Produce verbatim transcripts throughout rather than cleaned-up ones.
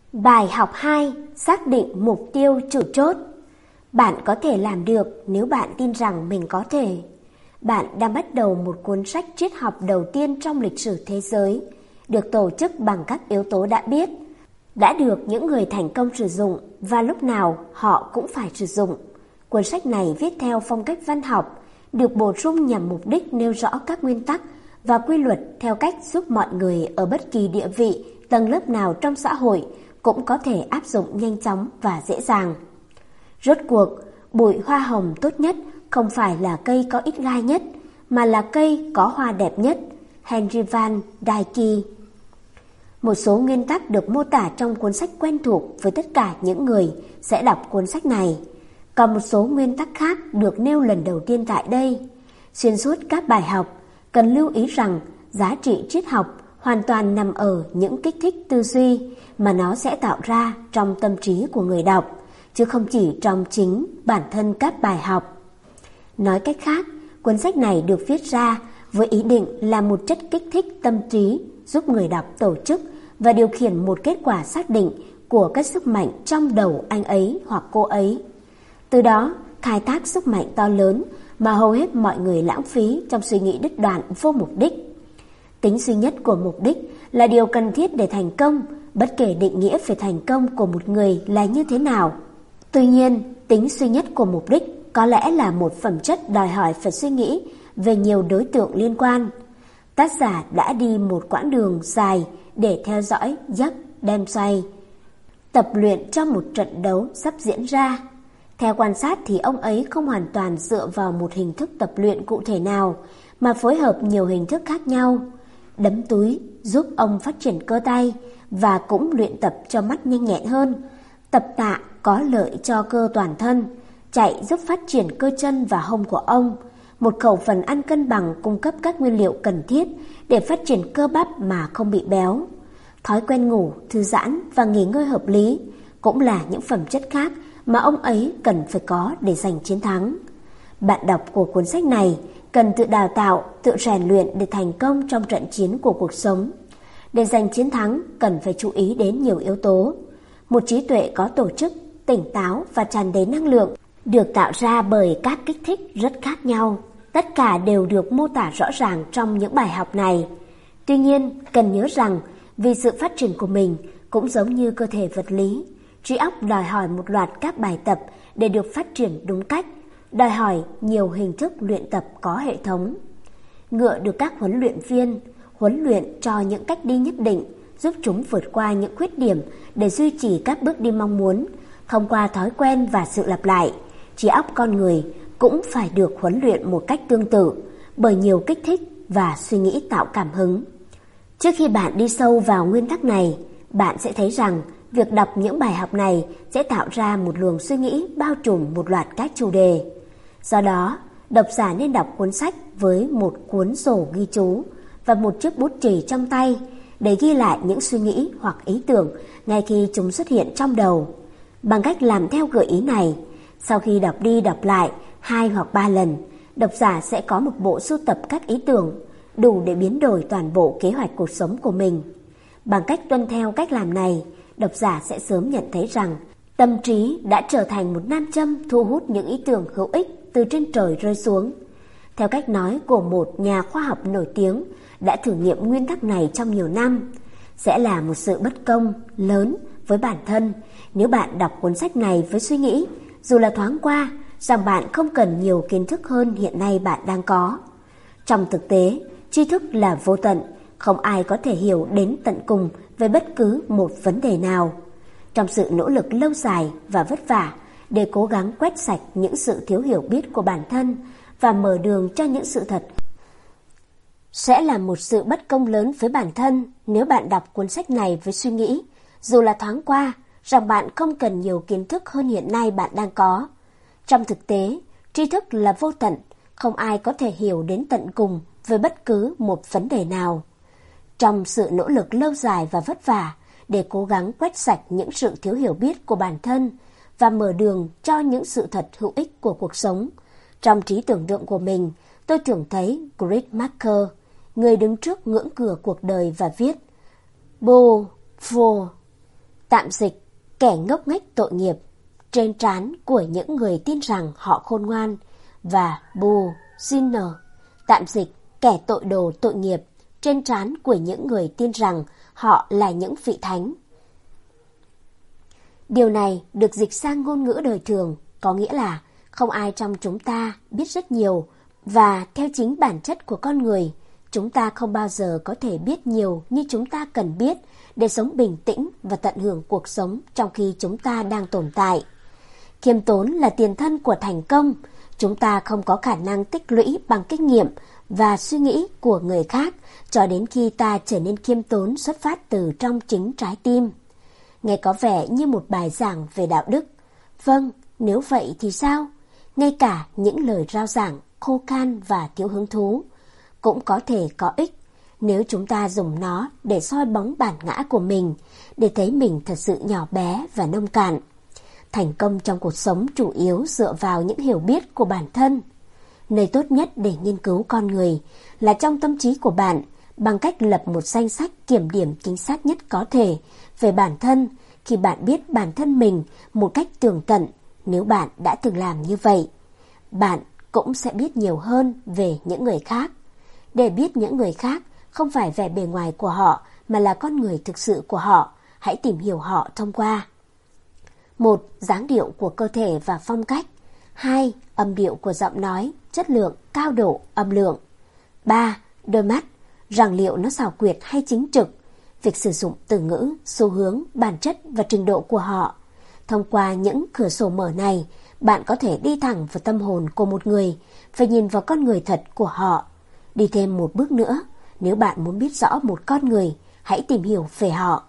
Bài học hai. Xác định mục tiêu chủ chốt. Bạn có thể làm được nếu bạn tin rằng mình có thể. Bạn đang bắt đầu một cuốn sách triết học đầu tiên trong lịch sử thế giới, được tổ chức bằng các yếu tố đã biết, đã được những người thành công sử dụng và lúc nào họ cũng phải sử dụng. Cuốn sách này viết theo phong cách văn học, được bổ sung nhằm mục đích nêu rõ các nguyên tắc và quy luật theo cách giúp mọi người ở bất kỳ địa vị, tầng lớp nào trong xã hội cũng có thể áp dụng nhanh chóng và dễ dàng. Rốt cuộc, bụi hoa hồng tốt nhất không phải là cây có ít gai nhất, mà là cây có hoa đẹp nhất. Henry Van Dyke. Một số nguyên tắc được mô tả trong cuốn sách quen thuộc với tất cả những người sẽ đọc cuốn sách này. Còn một số nguyên tắc khác được nêu lần đầu tiên tại đây. Xuyên suốt các bài học, cần lưu ý rằng giá trị triết học hoàn toàn nằm ở những kích thích tư duy mà nó sẽ tạo ra trong tâm trí của người đọc, chứ không chỉ trong chính bản thân các bài học. Nói cách khác, cuốn sách này được viết ra với ý định là một chất kích thích tâm trí giúp người đọc tổ chức và điều khiển một kết quả xác định của các sức mạnh trong đầu anh ấy hoặc cô ấy. Từ đó, khai thác sức mạnh to lớn mà hầu hết mọi người lãng phí trong suy nghĩ đứt đoạn vô mục đích. Tính duy nhất của mục đích là điều cần thiết để thành công, bất kể định nghĩa về thành công của một người là như thế nào. Tuy nhiên, tính duy nhất của mục đích có lẽ là một phẩm chất đòi hỏi phải suy nghĩ về nhiều đối tượng liên quan. Tác giả đã đi một quãng đường dài để theo dõi giấc đem xoay, tập luyện cho một trận đấu sắp diễn ra. Theo quan sát thì ông ấy không hoàn toàn dựa vào một hình thức tập luyện cụ thể nào, mà phối hợp nhiều hình thức khác nhau. Đấm túi giúp ông phát triển cơ tay và cũng luyện tập cho mắt nhanh nhẹn hơn. Tập tạ có lợi cho cơ toàn thân. Chạy giúp phát triển cơ chân và hông của ông. Một khẩu phần ăn cân bằng cung cấp các nguyên liệu cần thiết để phát triển cơ bắp mà không bị béo. Thói quen ngủ, thư giãn và nghỉ ngơi hợp lý cũng là những phẩm chất khác mà ông ấy cần phải có để giành chiến thắng. Bạn đọc của cuốn sách này cần tự đào tạo, tự rèn luyện để thành công trong trận chiến của cuộc sống. Để giành chiến thắng, cần phải chú ý đến nhiều yếu tố. Một trí tuệ có tổ chức, tỉnh táo và tràn đầy năng lượng được tạo ra bởi các kích thích rất khác nhau. Tất cả đều được mô tả rõ ràng trong những bài học này. Tuy nhiên, cần nhớ rằng vì sự phát triển của mình cũng giống như cơ thể vật lý, trí óc đòi hỏi một loạt các bài tập để được phát triển đúng cách, đòi hỏi nhiều hình thức luyện tập có hệ thống. Ngựa được các huấn luyện viên huấn luyện cho những cách đi nhất định, giúp chúng vượt qua những khuyết điểm để duy trì các bước đi mong muốn. Thông qua thói quen và sự lặp lại, trí óc con người cũng phải được huấn luyện một cách tương tự bởi nhiều kích thích và suy nghĩ tạo cảm hứng. Trước khi bạn đi sâu vào nguyên tắc này, bạn sẽ thấy rằng việc đọc những bài học này sẽ tạo ra một luồng suy nghĩ bao trùm một loạt các chủ đề. Do đó, độc giả nên đọc cuốn sách với một cuốn sổ ghi chú và một chiếc bút chì trong tay để ghi lại những suy nghĩ hoặc ý tưởng ngay khi chúng xuất hiện trong đầu. Bằng cách làm theo gợi ý này, sau khi đọc đi đọc lại hai hoặc ba lần, độc giả sẽ có một bộ sưu tập các ý tưởng đủ để biến đổi toàn bộ kế hoạch cuộc sống của mình. Bằng cách tuân theo cách làm này, độc giả sẽ sớm nhận thấy rằng tâm trí đã trở thành một nam châm thu hút những ý tưởng hữu ích từ trên trời rơi xuống. Theo cách nói của một nhà khoa học nổi tiếng đã thử nghiệm nguyên tắc này trong nhiều năm, sẽ là một sự bất công lớn với bản thân nếu bạn đọc cuốn sách này với suy nghĩ, dù là thoáng qua, rằng bạn không cần nhiều kiến thức hơn hiện nay bạn đang có. Trong thực tế, tri thức là vô tận, không ai có thể hiểu đến tận cùng về bất cứ một vấn đề nào. Trong sự nỗ lực lâu dài và vất vả để cố gắng quét sạch những sự thiếu hiểu biết của bản thân và mở đường cho những sự thật, sẽ là một sự bất công lớn với bản thân nếu bạn đọc cuốn sách này với suy nghĩ, dù là thoáng qua, rằng bạn không cần nhiều kiến thức hơn hiện nay bạn đang có. Trong thực tế, tri thức là vô tận, không ai có thể hiểu đến tận cùng về bất cứ một vấn đề nào. Trong sự nỗ lực lâu dài và vất vả để cố gắng quét sạch những sự thiếu hiểu biết của bản thân và mở đường cho những sự thật hữu ích của cuộc sống, trong trí tưởng tượng của mình, tôi tưởng thấy Greg Marker, người đứng trước ngưỡng cửa cuộc đời và viết Bo Vô, Tạm dịch, kẻ ngốc nghếch tội nghiệp, trên trán của những người tin rằng họ khôn ngoan, và bù, sinner, tạm dịch, kẻ tội đồ tội nghiệp, trên trán của những người tin rằng họ là những vị thánh. Điều này được dịch sang ngôn ngữ đời thường, có nghĩa là không ai trong chúng ta biết rất nhiều, và theo chính bản chất của con người, chúng ta không bao giờ có thể biết nhiều như chúng ta cần biết để sống bình tĩnh và tận hưởng cuộc sống trong khi chúng ta đang tồn tại. Khiêm tốn là tiền thân của thành công. Chúng ta không có khả năng tích lũy bằng kinh nghiệm và suy nghĩ của người khác cho đến khi ta trở nên khiêm tốn xuất phát từ trong chính trái tim. Nghe có vẻ như một bài giảng về đạo đức. Vâng, nếu vậy thì sao? Ngay cả những lời rao giảng khô khan và thiếu hứng thú cũng có thể có ích nếu chúng ta dùng nó để soi bóng bản ngã của mình, để thấy mình thật sự nhỏ bé và nông cạn. Thành công trong cuộc sống chủ yếu dựa vào những hiểu biết của bản thân. Nơi tốt nhất để nghiên cứu con người là trong tâm trí của bạn, bằng cách lập một danh sách kiểm điểm chính xác nhất có thể về bản thân. Khi bạn biết bản thân mình một cách tường tận, nếu bạn đã từng làm như vậy, bạn cũng sẽ biết nhiều hơn về những người khác. Để biết những người khác không phải vẻ bề ngoài của họ, mà là con người thực sự của họ. Hãy tìm hiểu họ thông qua: một. Dáng điệu của cơ thể và phong cách. Hai. Âm điệu của giọng nói, chất lượng, cao độ, âm lượng. Ba. Đôi mắt, rằng liệu nó xảo quyệt hay chính trực. Việc sử dụng từ ngữ, xu hướng, bản chất và trình độ của họ. Thông qua những cửa sổ mở này, bạn có thể đi thẳng vào tâm hồn của một người và nhìn vào con người thật của họ. Đi thêm một bước nữa, nếu bạn muốn biết rõ một con người, hãy tìm hiểu về họ.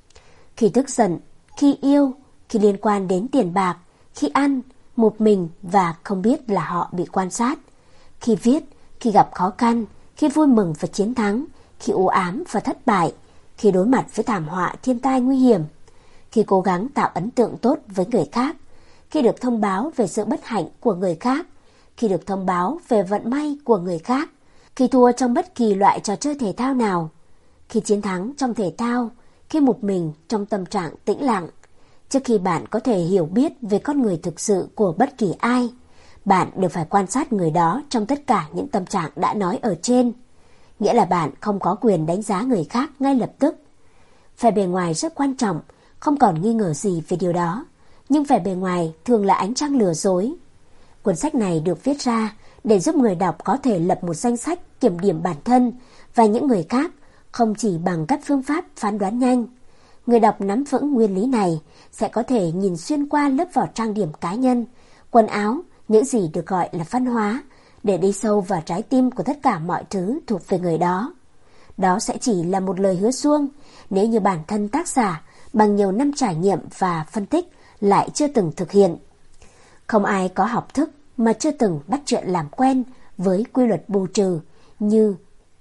Khi tức giận, khi yêu, khi liên quan đến tiền bạc, khi ăn, một mình và không biết là họ bị quan sát. Khi viết, khi gặp khó khăn, khi vui mừng và chiến thắng, khi u ám và thất bại, khi đối mặt với thảm họa thiên tai nguy hiểm, khi cố gắng tạo ấn tượng tốt với người khác, khi được thông báo về sự bất hạnh của người khác, khi được thông báo về vận may của người khác, khi thua trong bất kỳ loại trò chơi thể thao nào, khi chiến thắng trong thể thao, khi một mình trong tâm trạng tĩnh lặng. Trước khi bạn có thể hiểu biết về con người thực sự của bất kỳ ai, bạn đều phải quan sát người đó trong tất cả những tâm trạng đã nói ở trên. Nghĩa là bạn không có quyền đánh giá người khác ngay lập tức. Vẻ bề ngoài rất quan trọng, không còn nghi ngờ gì về điều đó. Nhưng vẻ bề ngoài thường là ánh trăng lừa dối. Cuốn sách này được viết ra để giúp người đọc có thể lập một danh sách kiểm điểm bản thân và những người khác, không chỉ bằng các phương pháp phán đoán nhanh. Người đọc nắm vững nguyên lý này sẽ có thể nhìn xuyên qua lớp vỏ trang điểm cá nhân, quần áo, những gì được gọi là văn hóa, để đi sâu vào trái tim của tất cả mọi thứ thuộc về người đó. Đó sẽ chỉ là một lời hứa suông nếu như bản thân tác giả bằng nhiều năm trải nghiệm và phân tích lại chưa từng thực hiện. Không ai có học thức mà chưa từng bắt chuyện làm quen với quy luật bù trừ như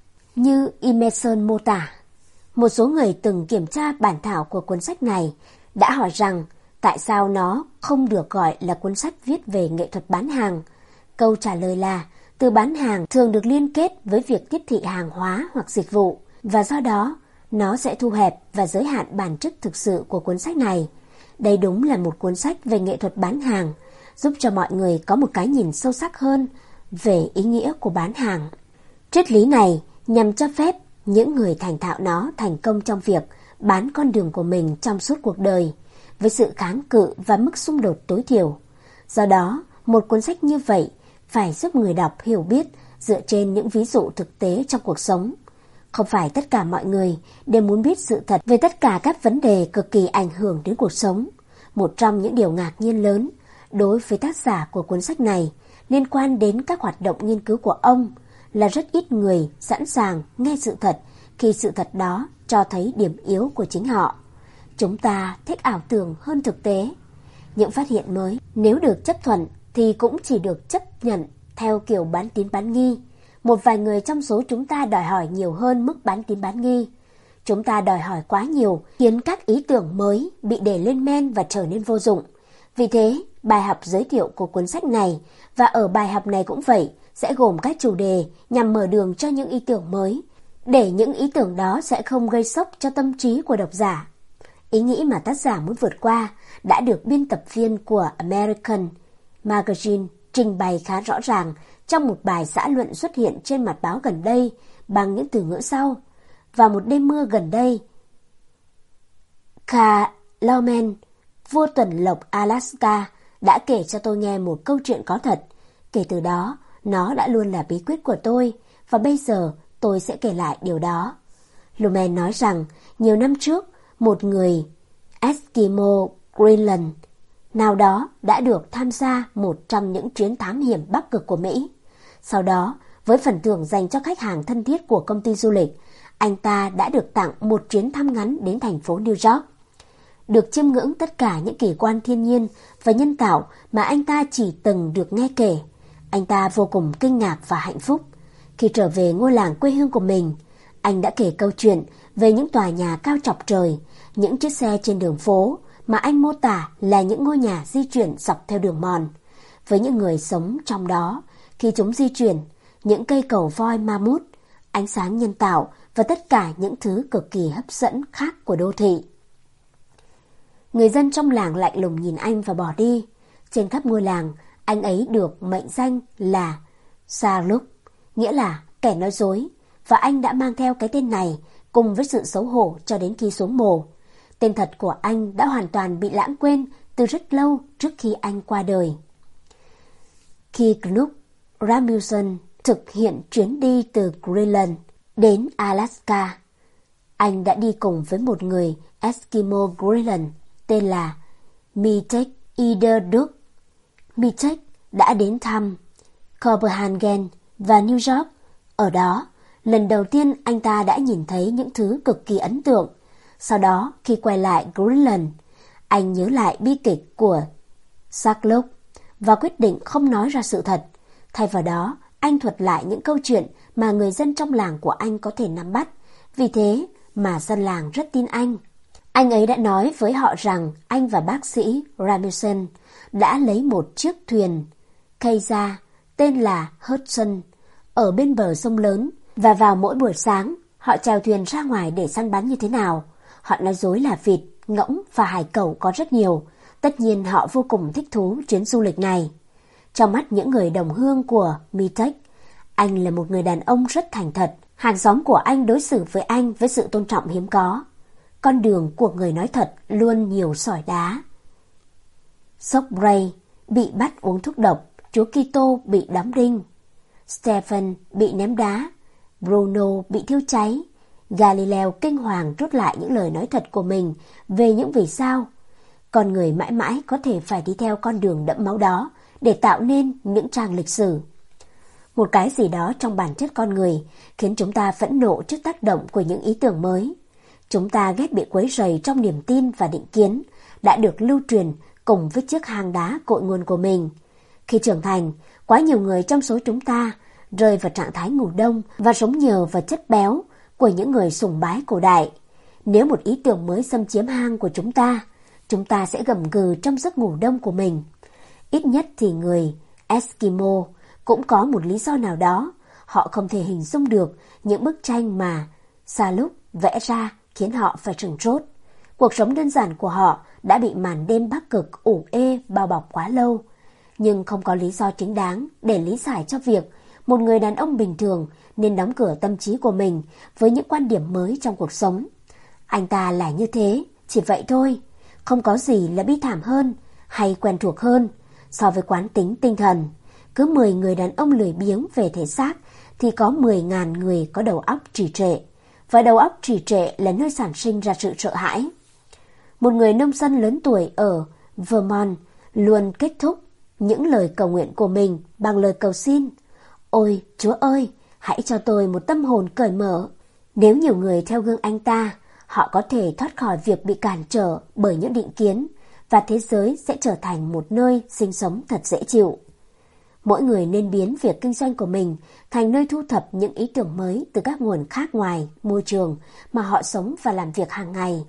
như Emerson mô tả. Một số người từng kiểm tra bản thảo của cuốn sách này đã hỏi rằng tại sao nó không được gọi là cuốn sách viết về nghệ thuật bán hàng. Câu trả lời là từ bán hàng thường được liên kết với việc tiếp thị hàng hóa hoặc dịch vụ, và do đó nó sẽ thu hẹp và giới hạn bản chất thực sự của cuốn sách này. Đây đúng là một cuốn sách về nghệ thuật bán hàng, giúp cho mọi người có một cái nhìn sâu sắc hơn về ý nghĩa của bán hàng. Triết lý này nhằm cho phép những người thành thạo nó thành công trong việc bán con đường của mình trong suốt cuộc đời, với sự kháng cự và mức xung đột tối thiểu. Do đó, một cuốn sách như vậy phải giúp người đọc hiểu biết dựa trên những ví dụ thực tế trong cuộc sống. Không phải tất cả mọi người đều muốn biết sự thật về tất cả các vấn đề cực kỳ ảnh hưởng đến cuộc sống. Một trong những điều ngạc nhiên lớn đối với tác giả của cuốn sách này liên quan đến các hoạt động nghiên cứu của ông là rất ít người sẵn sàng nghe sự thật khi sự thật đó cho thấy điểm yếu của chính họ. Chúng ta thích ảo tưởng hơn thực tế. Những phát hiện mới nếu được chấp thuận thì cũng chỉ được chấp nhận theo kiểu bán tín bán nghi. Một vài người trong số chúng ta đòi hỏi nhiều hơn mức bán tín bán nghi. Chúng ta đòi hỏi quá nhiều khiến các ý tưởng mới bị để lên men và trở nên vô dụng. Vì thế, bài học giới thiệu của cuốn sách này và ở bài học này cũng vậy sẽ gồm các chủ đề nhằm mở đường cho những ý tưởng mới, để những ý tưởng đó sẽ không gây sốc cho tâm trí của độc giả. Ý nghĩ mà tác giả muốn vượt qua đã được biên tập viên của American Magazine trình bày khá rõ ràng trong một bài xã luận xuất hiện trên mặt báo gần đây bằng những từ ngữ sau. Vào một đêm mưa gần đây, Carl Loman, vua tuần lộc Alaska, đã kể cho tôi nghe một câu chuyện có thật. Kể từ đó, nó đã luôn là bí quyết của tôi, và bây giờ tôi sẽ kể lại điều đó. Loman nói rằng, nhiều năm trước, một người Eskimo Greenland nào đó đã được tham gia một trong những chuyến thám hiểm Bắc Cực của Mỹ. Sau đó, với phần thưởng dành cho khách hàng thân thiết của công ty du lịch, anh ta đã được tặng một chuyến thăm ngắn đến thành phố New York. Được chiêm ngưỡng tất cả những kỳ quan thiên nhiên và nhân tạo mà anh ta chỉ từng được nghe kể. Anh ta vô cùng kinh ngạc và hạnh phúc. Khi trở về ngôi làng quê hương của mình, anh đã kể câu chuyện về những tòa nhà cao chọc trời, những chiếc xe trên đường phố mà anh mô tả là những ngôi nhà di chuyển dọc theo đường mòn. Với những người sống trong đó, khi chúng di chuyển, những cây cầu voi ma mút, ánh sáng nhân tạo và tất cả những thứ cực kỳ hấp dẫn khác của đô thị. Người dân trong làng lạnh lùng nhìn anh và bỏ đi. Trên khắp ngôi làng, anh ấy được mệnh danh là Saluk, nghĩa là kẻ nói dối, và anh đã mang theo cái tên này cùng với sự xấu hổ cho đến khi xuống mồ. Tên thật của anh đã hoàn toàn bị lãng quên từ rất lâu trước khi anh qua đời. Khi Knut Rasmussen thực hiện chuyến đi từ Greenland đến Alaska, anh đã đi cùng với một người Eskimo Greenland tên là Mitek Iderduk. Mitek đã đến thăm Copenhagen và New York. Ở đó, lần đầu tiên anh ta đã nhìn thấy những thứ cực kỳ ấn tượng. Sau đó, khi quay lại Greenland, anh nhớ lại bi kịch của Saluk và quyết định không nói ra sự thật. Thay vào đó, anh thuật lại những câu chuyện mà người dân trong làng của anh có thể nắm bắt. Vì thế mà dân làng rất tin anh. Anh ấy đã nói với họ rằng anh và bác sĩ Rasmussen đã lấy một chiếc thuyền cây ra tên là Hudson ở bên bờ sông lớn, và vào mỗi buổi sáng họ chèo thuyền ra ngoài để săn bắn như thế nào. Họ nói dối là vịt, ngỗng và hải cẩu có rất nhiều. Tất nhiên họ vô cùng thích thú chuyến du lịch này. Trong mắt những người đồng hương của Mitek, anh là một người đàn ông rất thành thật. Hàng xóm của anh đối xử với anh với sự tôn trọng hiếm có. Con đường của người nói thật luôn nhiều sỏi đá. Socrates bị bắt uống thuốc độc, Chúa Kitô bị đóng đinh, Stephen bị ném đá, Bruno bị thiêu cháy. Galileo kinh hoàng rút lại những lời nói thật của mình về những vì sao. Con người mãi mãi có thể phải đi theo con đường đẫm máu đó để tạo nên những trang lịch sử. Một cái gì đó trong bản chất con người khiến chúng ta phẫn nộ trước tác động của những ý tưởng mới. Chúng ta ghét bị quấy rầy trong niềm tin và định kiến đã được lưu truyền cùng với chiếc hang đá cội nguồn của mình. Khi trưởng thành, quá nhiều người trong số chúng ta rơi vào trạng thái ngủ đông và sống nhờ vào chất béo của những người sùng bái cổ đại. Nếu một ý tưởng mới xâm chiếm hang của chúng ta, chúng ta sẽ gầm gừ trong giấc ngủ đông của mình. Ít nhất thì người Eskimo cũng có một lý do nào đó. Họ không thể hình dung được những bức tranh mà Saluk vẽ ra khiến họ phải sửng sốt. Cuộc sống đơn giản của họ đã bị màn đêm Bắc Cực ủ ê bao bọc quá lâu. Nhưng không có lý do chính đáng để lý giải cho việc một người đàn ông bình thường nên đóng cửa tâm trí của mình với những quan điểm mới trong cuộc sống. Anh ta là như thế, chỉ vậy thôi. Không có gì là bi thảm hơn hay quen thuộc hơn so với quán tính tinh thần. Cứ mười người đàn ông lười biếng về thể xác thì có mười nghìn người có đầu óc trì trệ. Và đầu óc trì trệ là nơi sản sinh ra sự sợ hãi. Một người nông dân lớn tuổi ở Vermont luôn kết thúc những lời cầu nguyện của mình bằng lời cầu xin: Ôi Chúa ơi, hãy cho tôi một tâm hồn cởi mở. Nếu nhiều người theo gương anh ta, họ có thể thoát khỏi việc bị cản trở bởi những định kiến, và thế giới sẽ trở thành một nơi sinh sống thật dễ chịu. Mỗi người nên biến việc kinh doanh của mình thành nơi thu thập những ý tưởng mới từ các nguồn khác ngoài môi trường mà họ sống và làm việc hàng ngày.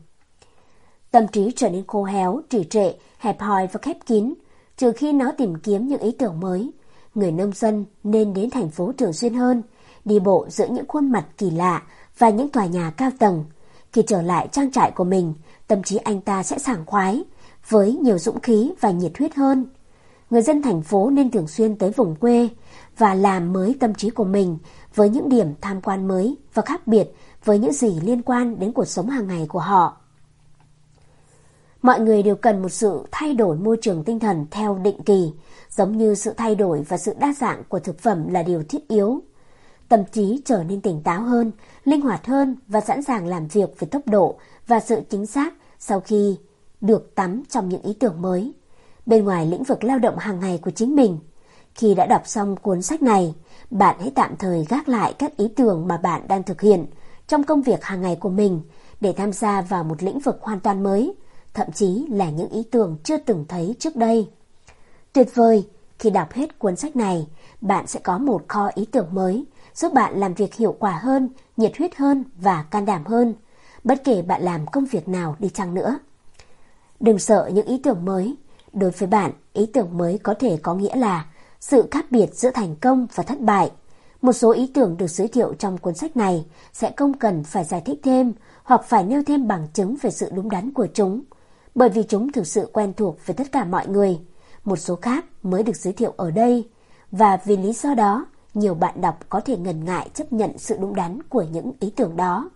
Tâm trí trở nên khô héo, trì trệ, hẹp hòi và khép kín, trừ khi nó tìm kiếm những ý tưởng mới. Người nông dân nên đến thành phố thường xuyên hơn, đi bộ giữa những khuôn mặt kỳ lạ và những tòa nhà cao tầng. Khi trở lại trang trại của mình, tâm trí anh ta sẽ sảng khoái, với nhiều dũng khí và nhiệt huyết hơn. Người dân thành phố nên thường xuyên tới vùng quê và làm mới tâm trí của mình với những điểm tham quan mới và khác biệt với những gì liên quan đến cuộc sống hàng ngày của họ. Mọi người đều cần một sự thay đổi môi trường tinh thần theo định kỳ, giống như sự thay đổi và sự đa dạng của thực phẩm là điều thiết yếu. Tâm trí trở nên tỉnh táo hơn, linh hoạt hơn và sẵn sàng làm việc với tốc độ và sự chính xác sau khi được tắm trong những ý tưởng mới, bên ngoài lĩnh vực lao động hàng ngày của chính mình. Khi đã đọc xong cuốn sách này, bạn hãy tạm thời gác lại các ý tưởng mà bạn đang thực hiện trong công việc hàng ngày của mình để tham gia vào một lĩnh vực hoàn toàn mới, thậm chí là những ý tưởng chưa từng thấy trước đây. Tuyệt vời, khi đọc hết cuốn sách này, bạn sẽ có một kho ý tưởng mới, giúp bạn làm việc hiệu quả hơn, nhiệt huyết hơn và can đảm hơn, bất kể bạn làm công việc nào đi chăng nữa. Đừng sợ những ý tưởng mới. Đối với bạn, ý tưởng mới có thể có nghĩa là sự khác biệt giữa thành công và thất bại. Một số ý tưởng được giới thiệu trong cuốn sách này sẽ không cần phải giải thích thêm hoặc phải nêu thêm bằng chứng về sự đúng đắn của chúng, bởi vì chúng thực sự quen thuộc với tất cả mọi người. Một số khác mới được giới thiệu ở đây, và vì lý do đó, nhiều bạn đọc có thể ngần ngại chấp nhận sự đúng đắn của những ý tưởng đó.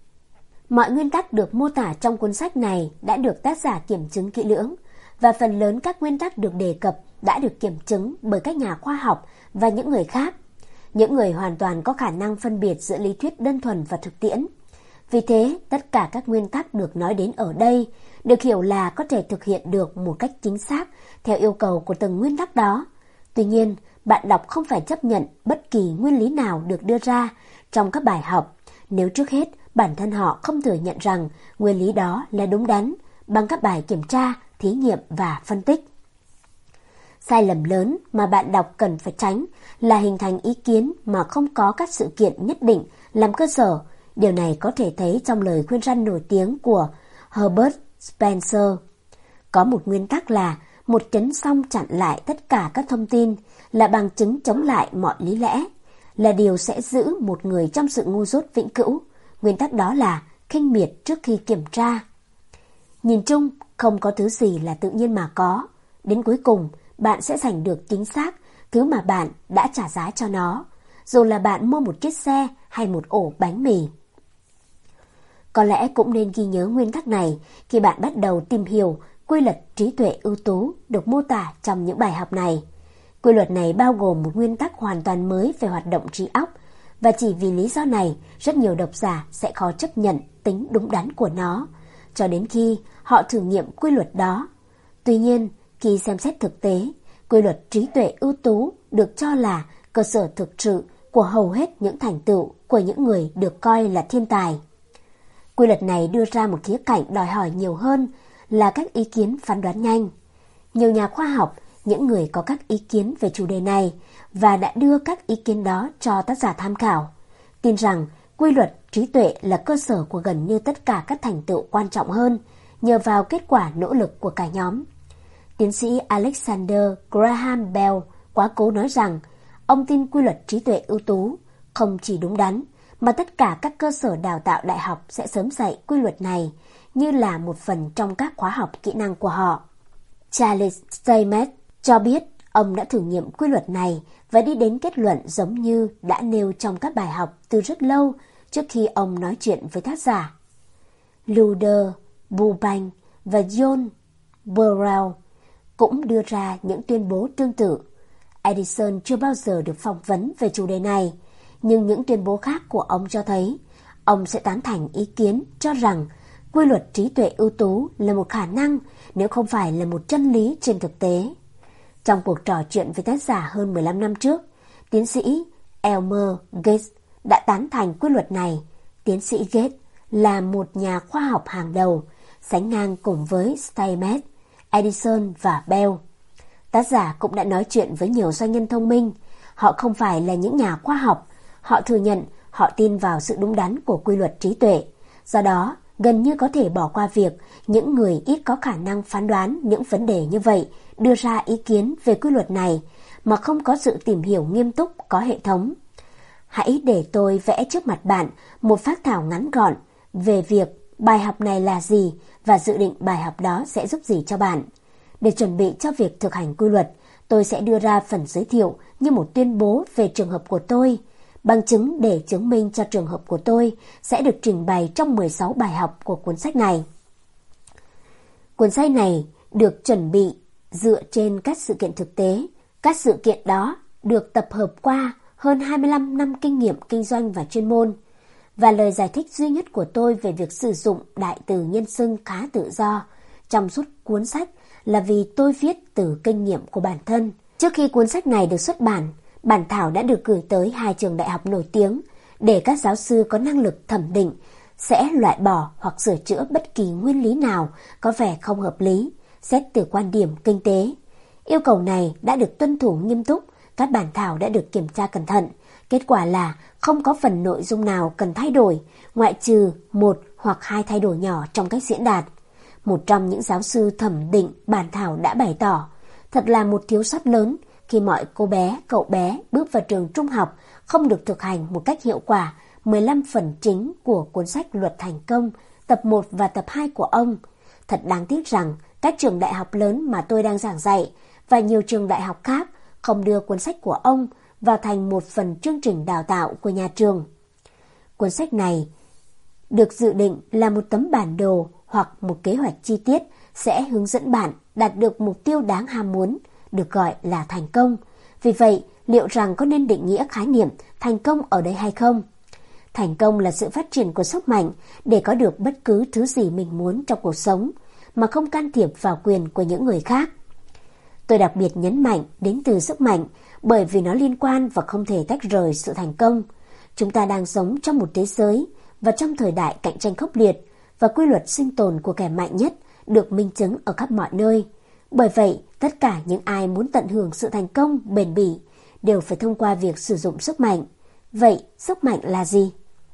Mọi nguyên tắc được mô tả trong cuốn sách này đã được tác giả kiểm chứng kỹ lưỡng, và phần lớn các nguyên tắc được đề cập đã được kiểm chứng bởi các nhà khoa học và những người khác, những người hoàn toàn có khả năng phân biệt giữa lý thuyết đơn thuần và thực tiễn. Vì thế, tất cả các nguyên tắc được nói đến ở đây được hiểu là có thể thực hiện được một cách chính xác theo yêu cầu của từng nguyên tắc đó. Tuy nhiên, bạn đọc không phải chấp nhận bất kỳ nguyên lý nào được đưa ra trong các bài học nếu trước hết bản thân họ không thừa nhận rằng nguyên lý đó là đúng đắn bằng các bài kiểm tra, thí nghiệm và phân tích. Sai lầm lớn mà bạn đọc cần phải tránh là hình thành ý kiến mà không có các sự kiện nhất định làm cơ sở. Điều này có thể thấy trong lời khuyên răn nổi tiếng của Herbert Spencer. Có một nguyên tắc là một chấn song chặn lại tất cả các thông tin, là bằng chứng chống lại mọi lý lẽ, là điều sẽ giữ một người trong sự ngu dốt vĩnh cửu. Nguyên tắc đó là khinh miệt trước khi kiểm tra. Nhìn chung, không có thứ gì là tự nhiên mà có. Đến cuối cùng, bạn sẽ giành được chính xác thứ mà bạn đã trả giá cho nó, dù là bạn mua một chiếc xe hay một ổ bánh mì. Có lẽ cũng nên ghi nhớ nguyên tắc này khi bạn bắt đầu tìm hiểu quy luật trí tuệ ưu tú được mô tả trong những bài học này. Quy luật này bao gồm một nguyên tắc hoàn toàn mới về hoạt động trí óc, và chỉ vì lý do này, rất nhiều độc giả sẽ khó chấp nhận tính đúng đắn của nó, cho đến khi họ thử nghiệm quy luật đó. Tuy nhiên, khi xem xét thực tế, quy luật trí tuệ ưu tú được cho là cơ sở thực sự của hầu hết những thành tựu của những người được coi là thiên tài. Quy luật này đưa ra một khía cạnh đòi hỏi nhiều hơn là các ý kiến phán đoán nhanh. Nhiều nhà khoa học, những người có các ý kiến về chủ đề này và đã đưa các ý kiến đó cho tác giả tham khảo, tin rằng quy luật trí tuệ là cơ sở của gần như tất cả các thành tựu quan trọng hơn nhờ vào kết quả nỗ lực của cả nhóm. Tiến sĩ Alexander Graham Bell quá cố nói rằng ông tin quy luật trí tuệ ưu tú không chỉ đúng đắn, mà tất cả các cơ sở đào tạo đại học sẽ sớm dạy quy luật này như là một phần trong các khóa học kỹ năng của họ. Charles Steinmetz cho biết ông đã thử nghiệm quy luật này và đi đến kết luận giống như đã nêu trong các bài học từ rất lâu trước khi ông nói chuyện với tác giả. Luder, Burbank và John Burrell cũng đưa ra những tuyên bố tương tự. Edison chưa bao giờ được phỏng vấn về chủ đề này, nhưng những tuyên bố khác của ông cho thấy ông sẽ tán thành ý kiến cho rằng quy luật trí tuệ ưu tú là một khả năng nếu không phải là một chân lý trên thực tế. Trong cuộc trò chuyện với tác giả hơn mười lăm năm trước, tiến sĩ Elmer Gates đã tán thành quy luật này. Tiến sĩ Gates là một nhà khoa học hàng đầu, sánh ngang cùng với Steinmetz, Edison và Bell. Tác giả cũng đã nói chuyện với nhiều doanh nhân thông minh. Họ không phải là những nhà khoa học. Họ thừa nhận họ tin vào sự đúng đắn của quy luật trí tuệ. Do đó, gần như có thể bỏ qua việc những người ít có khả năng phán đoán những vấn đề như vậy đưa ra ý kiến về quy luật này mà không có sự tìm hiểu nghiêm túc có hệ thống. Hãy để tôi vẽ trước mặt bạn một phác thảo ngắn gọn về việc bài học này là gì và dự định bài học đó sẽ giúp gì cho bạn. Để chuẩn bị cho việc thực hành quy luật, tôi sẽ đưa ra phần giới thiệu như một tuyên bố về trường hợp của tôi. Bằng chứng để chứng minh cho trường hợp của tôi sẽ được trình bày trong mười sáu bài học của cuốn sách này. Cuốn sách này được chuẩn bị dựa trên các sự kiện thực tế. Các sự kiện đó được tập hợp qua hơn hai mươi lăm năm kinh nghiệm kinh doanh và chuyên môn. Và lời giải thích duy nhất của tôi về việc sử dụng đại từ nhân xưng khá tự do trong suốt cuốn sách là vì tôi viết từ kinh nghiệm của bản thân. Trước khi cuốn sách này được xuất bản, bản thảo đã được gửi tới hai trường đại học nổi tiếng để các giáo sư có năng lực thẩm định sẽ loại bỏ hoặc sửa chữa bất kỳ nguyên lý nào có vẻ không hợp lý, xét từ quan điểm kinh tế. Yêu cầu này đã được tuân thủ nghiêm túc, các bản thảo đã được kiểm tra cẩn thận. Kết quả là không có phần nội dung nào cần thay đổi, ngoại trừ một hoặc hai thay đổi nhỏ trong cách diễn đạt. Một trong những giáo sư thẩm định bản thảo đã bày tỏ, thật là một thiếu sót lớn khi mọi cô bé, cậu bé bước vào trường trung học không được thực hành một cách hiệu quả mười lăm phần chính của cuốn sách Luật Thành Công, tập một và tập hai của ông. Thật đáng tiếc rằng các trường đại học lớn mà tôi đang giảng dạy và nhiều trường đại học khác không đưa cuốn sách của ông vào thành một phần chương trình đào tạo của nhà trường. Cuốn sách này được dự định là một tấm bản đồ hoặc một kế hoạch chi tiết sẽ hướng dẫn bạn đạt được mục tiêu đáng ham muốn, được gọi là thành công. Vì vậy, liệu rằng có nên định nghĩa khái niệm thành công ở đây hay không? Thành công là sự phát triển của sức mạnh để có được bất cứ thứ gì mình muốn trong cuộc sống, mà không can thiệp vào quyền của những người khác. Tôi đặc biệt nhấn mạnh đến từ sức mạnh bởi vì nó liên quan và không thể tách rời sự thành công. Chúng ta đang sống trong một thế giới và trong thời đại cạnh tranh khốc liệt, và quy luật sinh tồn của kẻ mạnh nhất được minh chứng ở khắp mọi nơi. Bởi vậy, tất cả những ai muốn tận hưởng sự thành công bền bỉ đều phải thông qua việc sử dụng sức mạnh. Vậy, sức mạnh là gì?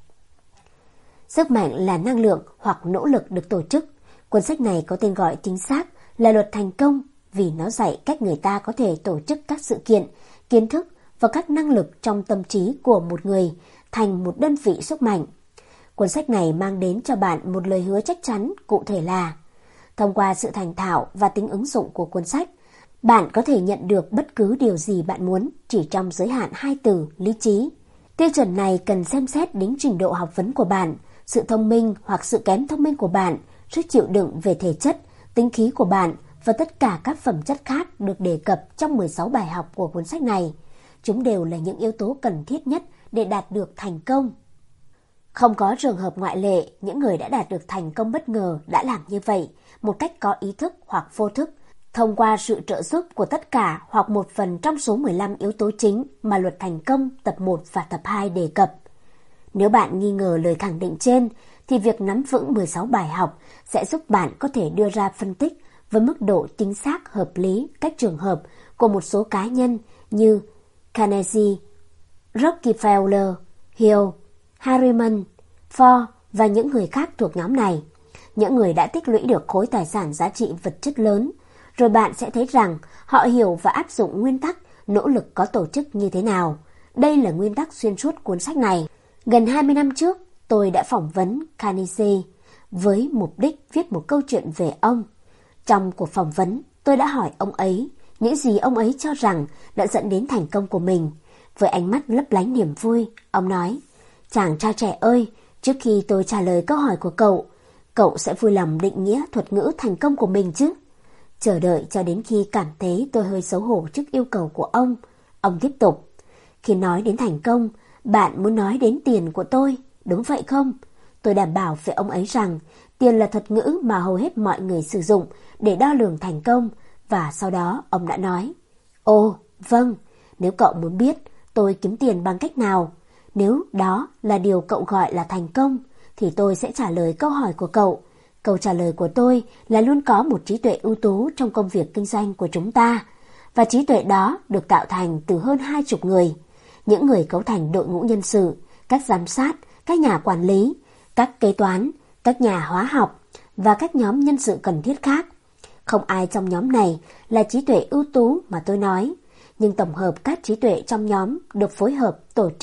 Sức mạnh là năng lượng hoặc nỗ lực được tổ chức. Cuốn sách này có tên gọi chính xác là Luật Thành Công vì nó dạy cách người ta có thể tổ chức các sự kiện, kiến thức và các năng lực trong tâm trí của một người thành một đơn vị sức mạnh. Cuốn sách này mang đến cho bạn một lời hứa chắc chắn, cụ thể là thông qua sự thành thạo và tính ứng dụng của cuốn sách, bạn có thể nhận được bất cứ điều gì bạn muốn chỉ trong giới hạn hai từ lý trí. Tiêu chuẩn này cần xem xét đến trình độ học vấn của bạn, sự thông minh hoặc sự kém thông minh của bạn, sức chịu đựng về thể chất, tính khí của bạn và tất cả các phẩm chất khác được đề cập trong mười sáu bài học của cuốn sách này. Chúng đều là những yếu tố cần thiết nhất để đạt được thành công. Không có trường hợp ngoại lệ, những người đã đạt được thành công bất ngờ đã làm như vậy, một cách có ý thức hoặc vô thức, thông qua sự trợ giúp của tất cả hoặc một phần trong số mười lăm yếu tố chính mà Luật Thành Công tập một và tập hai đề cập. Nếu bạn nghi ngờ lời khẳng định trên, thì việc nắm vững mười sáu bài học sẽ giúp bạn có thể đưa ra phân tích với mức độ chính xác hợp lý các trường hợp của một số cá nhân như Carnegie, Rockefeller, Hill, Harriman, Ford và những người khác thuộc nhóm này. Những người đã tích lũy được khối tài sản giá trị vật chất lớn, rồi bạn sẽ thấy rằng họ hiểu và áp dụng nguyên tắc nỗ lực có tổ chức như thế nào. Đây là nguyên tắc xuyên suốt cuốn sách này. Gần hai mươi năm trước, tôi đã phỏng vấn Carnegie với mục đích viết một câu chuyện về ông. Trong cuộc phỏng vấn, tôi đã hỏi ông ấy những gì ông ấy cho rằng đã dẫn đến thành công của mình. Với ánh mắt lấp lánh niềm vui, ông nói: "Chàng trai trẻ ơi, trước khi tôi trả lời câu hỏi của cậu, cậu sẽ vui lòng định nghĩa thuật ngữ thành công của mình chứ?" Chờ đợi cho đến khi cảm thấy tôi hơi xấu hổ trước yêu cầu của ông, ông tiếp tục: "Khi nói đến thành công, bạn muốn nói đến tiền của tôi, đúng vậy không?" Tôi đảm bảo với ông ấy rằng tiền là thuật ngữ mà hầu hết mọi người sử dụng để đo lường thành công, và sau đó ông đã nói: "Ồ, vâng, nếu cậu muốn biết tôi kiếm tiền bằng cách nào, nếu đó là điều cậu gọi là thành công, thì tôi sẽ trả lời câu hỏi của cậu. Câu trả lời của tôi là luôn có một trí tuệ ưu tú trong công việc kinh doanh của chúng ta, và trí tuệ đó được tạo thành từ hơn hai chục người, những người cấu thành đội ngũ nhân sự, các giám sát, các nhà quản lý, các kế toán, các nhà hóa học và các nhóm nhân sự cần thiết khác. Không ai trong nhóm này là trí tuệ ưu tú mà tôi nói, nhưng tổng hợp các trí tuệ trong nhóm được phối hợp, tổ chức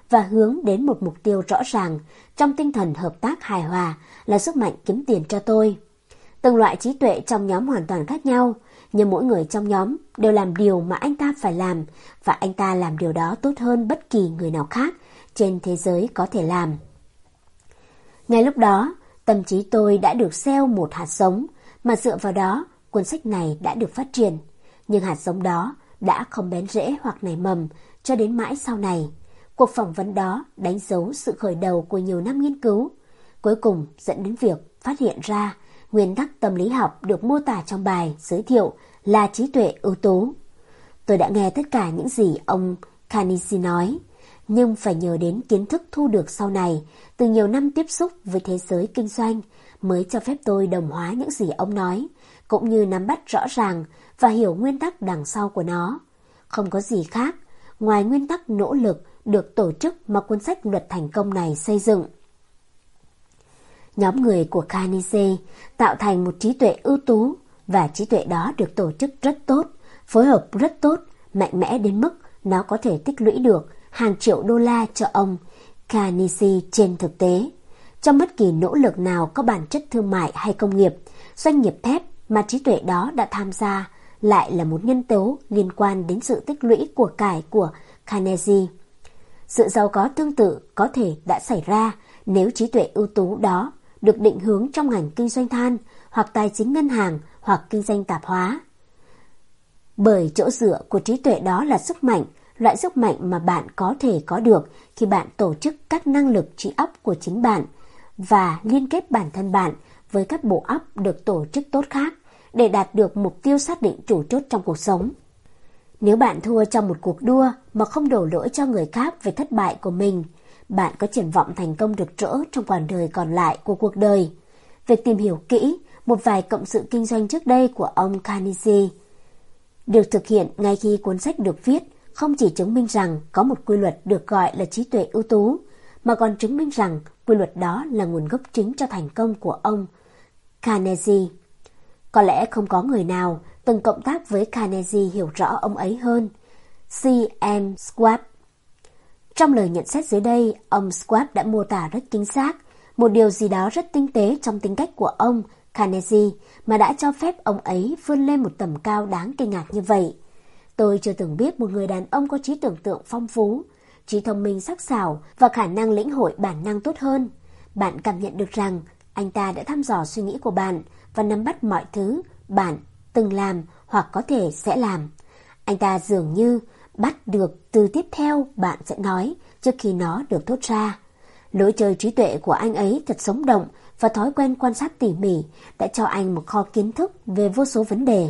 và hướng đến một mục tiêu rõ ràng trong tinh thần hợp tác hài hòa là sức mạnh kiếm tiền cho tôi. Từng loại trí tuệ trong nhóm hoàn toàn khác nhau, nhưng mỗi người trong nhóm đều làm điều mà anh ta phải làm và anh ta làm điều đó tốt hơn bất kỳ người nào khác trên thế giới có thể làm. Ngay lúc đó, tâm trí tôi đã được gieo một hạt giống mà dựa vào đó cuốn sách này đã được phát triển. Nhưng hạt giống đó đã không bén rễ hoặc nảy mầm cho đến mãi sau này. Cuộc phỏng vấn đó đánh dấu sự khởi đầu của nhiều năm nghiên cứu, cuối cùng dẫn đến việc phát hiện ra nguyên tắc tâm lý học được mô tả trong bài giới thiệu là trí tuệ ưu tú. Tôi đã nghe tất cả những gì ông Carnegie nói, nhưng phải nhờ đến kiến thức thu được sau này từ nhiều năm tiếp xúc với thế giới kinh doanh mới cho phép tôi đồng hóa những gì ông nói, cũng như nắm bắt rõ ràng và hiểu nguyên tắc đằng sau của nó. Không có gì khác ngoài nguyên tắc nỗ lực được tổ chức mà cuốn sách Luật Thành Công này xây dựng. Nhóm người của Carnegie tạo thành một trí tuệ ưu tú và trí tuệ đó được tổ chức rất tốt, phối hợp rất tốt, mạnh mẽ đến mức nó có thể tích lũy được hàng triệu đô la cho ông Carnegie trên thực tế. Trong bất kỳ nỗ lực nào có bản chất thương mại hay công nghiệp, doanh nghiệp thép mà trí tuệ đó đã tham gia lại là một nhân tố liên quan đến sự tích lũy của cải của Carnegie. Sự giàu có tương tự có thể đã xảy ra nếu trí tuệ ưu tú đó được định hướng trong ngành kinh doanh than hoặc tài chính ngân hàng hoặc kinh doanh tạp hóa. Bởi chỗ dựa của trí tuệ đó là sức mạnh, loại sức mạnh mà bạn có thể có được khi bạn tổ chức các năng lực trí óc của chính bạn và liên kết bản thân bạn với các bộ óc được tổ chức tốt khác để đạt được mục tiêu xác định chủ chốt trong cuộc sống. Nếu bạn thua trong một cuộc đua mà không đổ lỗi cho người khác về thất bại của mình, bạn có triển vọng thành công rực rỡ trong quãng đời còn lại của cuộc đời. Việc tìm hiểu kỹ một vài cộng sự kinh doanh trước đây của ông Carnegie được thực hiện ngay khi cuốn sách được viết không chỉ chứng minh rằng có một quy luật được gọi là trí tuệ ưu tú, mà còn chứng minh rằng quy luật đó là nguồn gốc chính cho thành công của ông Carnegie. Có lẽ không có người nào từng cộng tác với Carnegie hiểu rõ ông ấy hơn. C M Schwab. Trong lời nhận xét dưới đây, ông Schwab đã mô tả rất chính xác một điều gì đó rất tinh tế trong tính cách của ông Carnegie mà đã cho phép ông ấy vươn lên một tầm cao đáng kinh ngạc như vậy. Tôi chưa từng biết một người đàn ông có trí tưởng tượng phong phú, trí thông minh sắc sảo và khả năng lĩnh hội bản năng tốt hơn. Bạn cảm nhận được rằng anh ta đã thăm dò suy nghĩ của bạn và nắm bắt mọi thứ bạn từng làm hoặc có thể sẽ làm. Anh ta dường như bắt được từ tiếp theo bạn sẽ nói trước khi nó được thốt ra. Lối chơi trí tuệ của anh ấy thật sống động và thói quen quan sát tỉ mỉ đã cho anh một kho kiến thức về vô số vấn đề.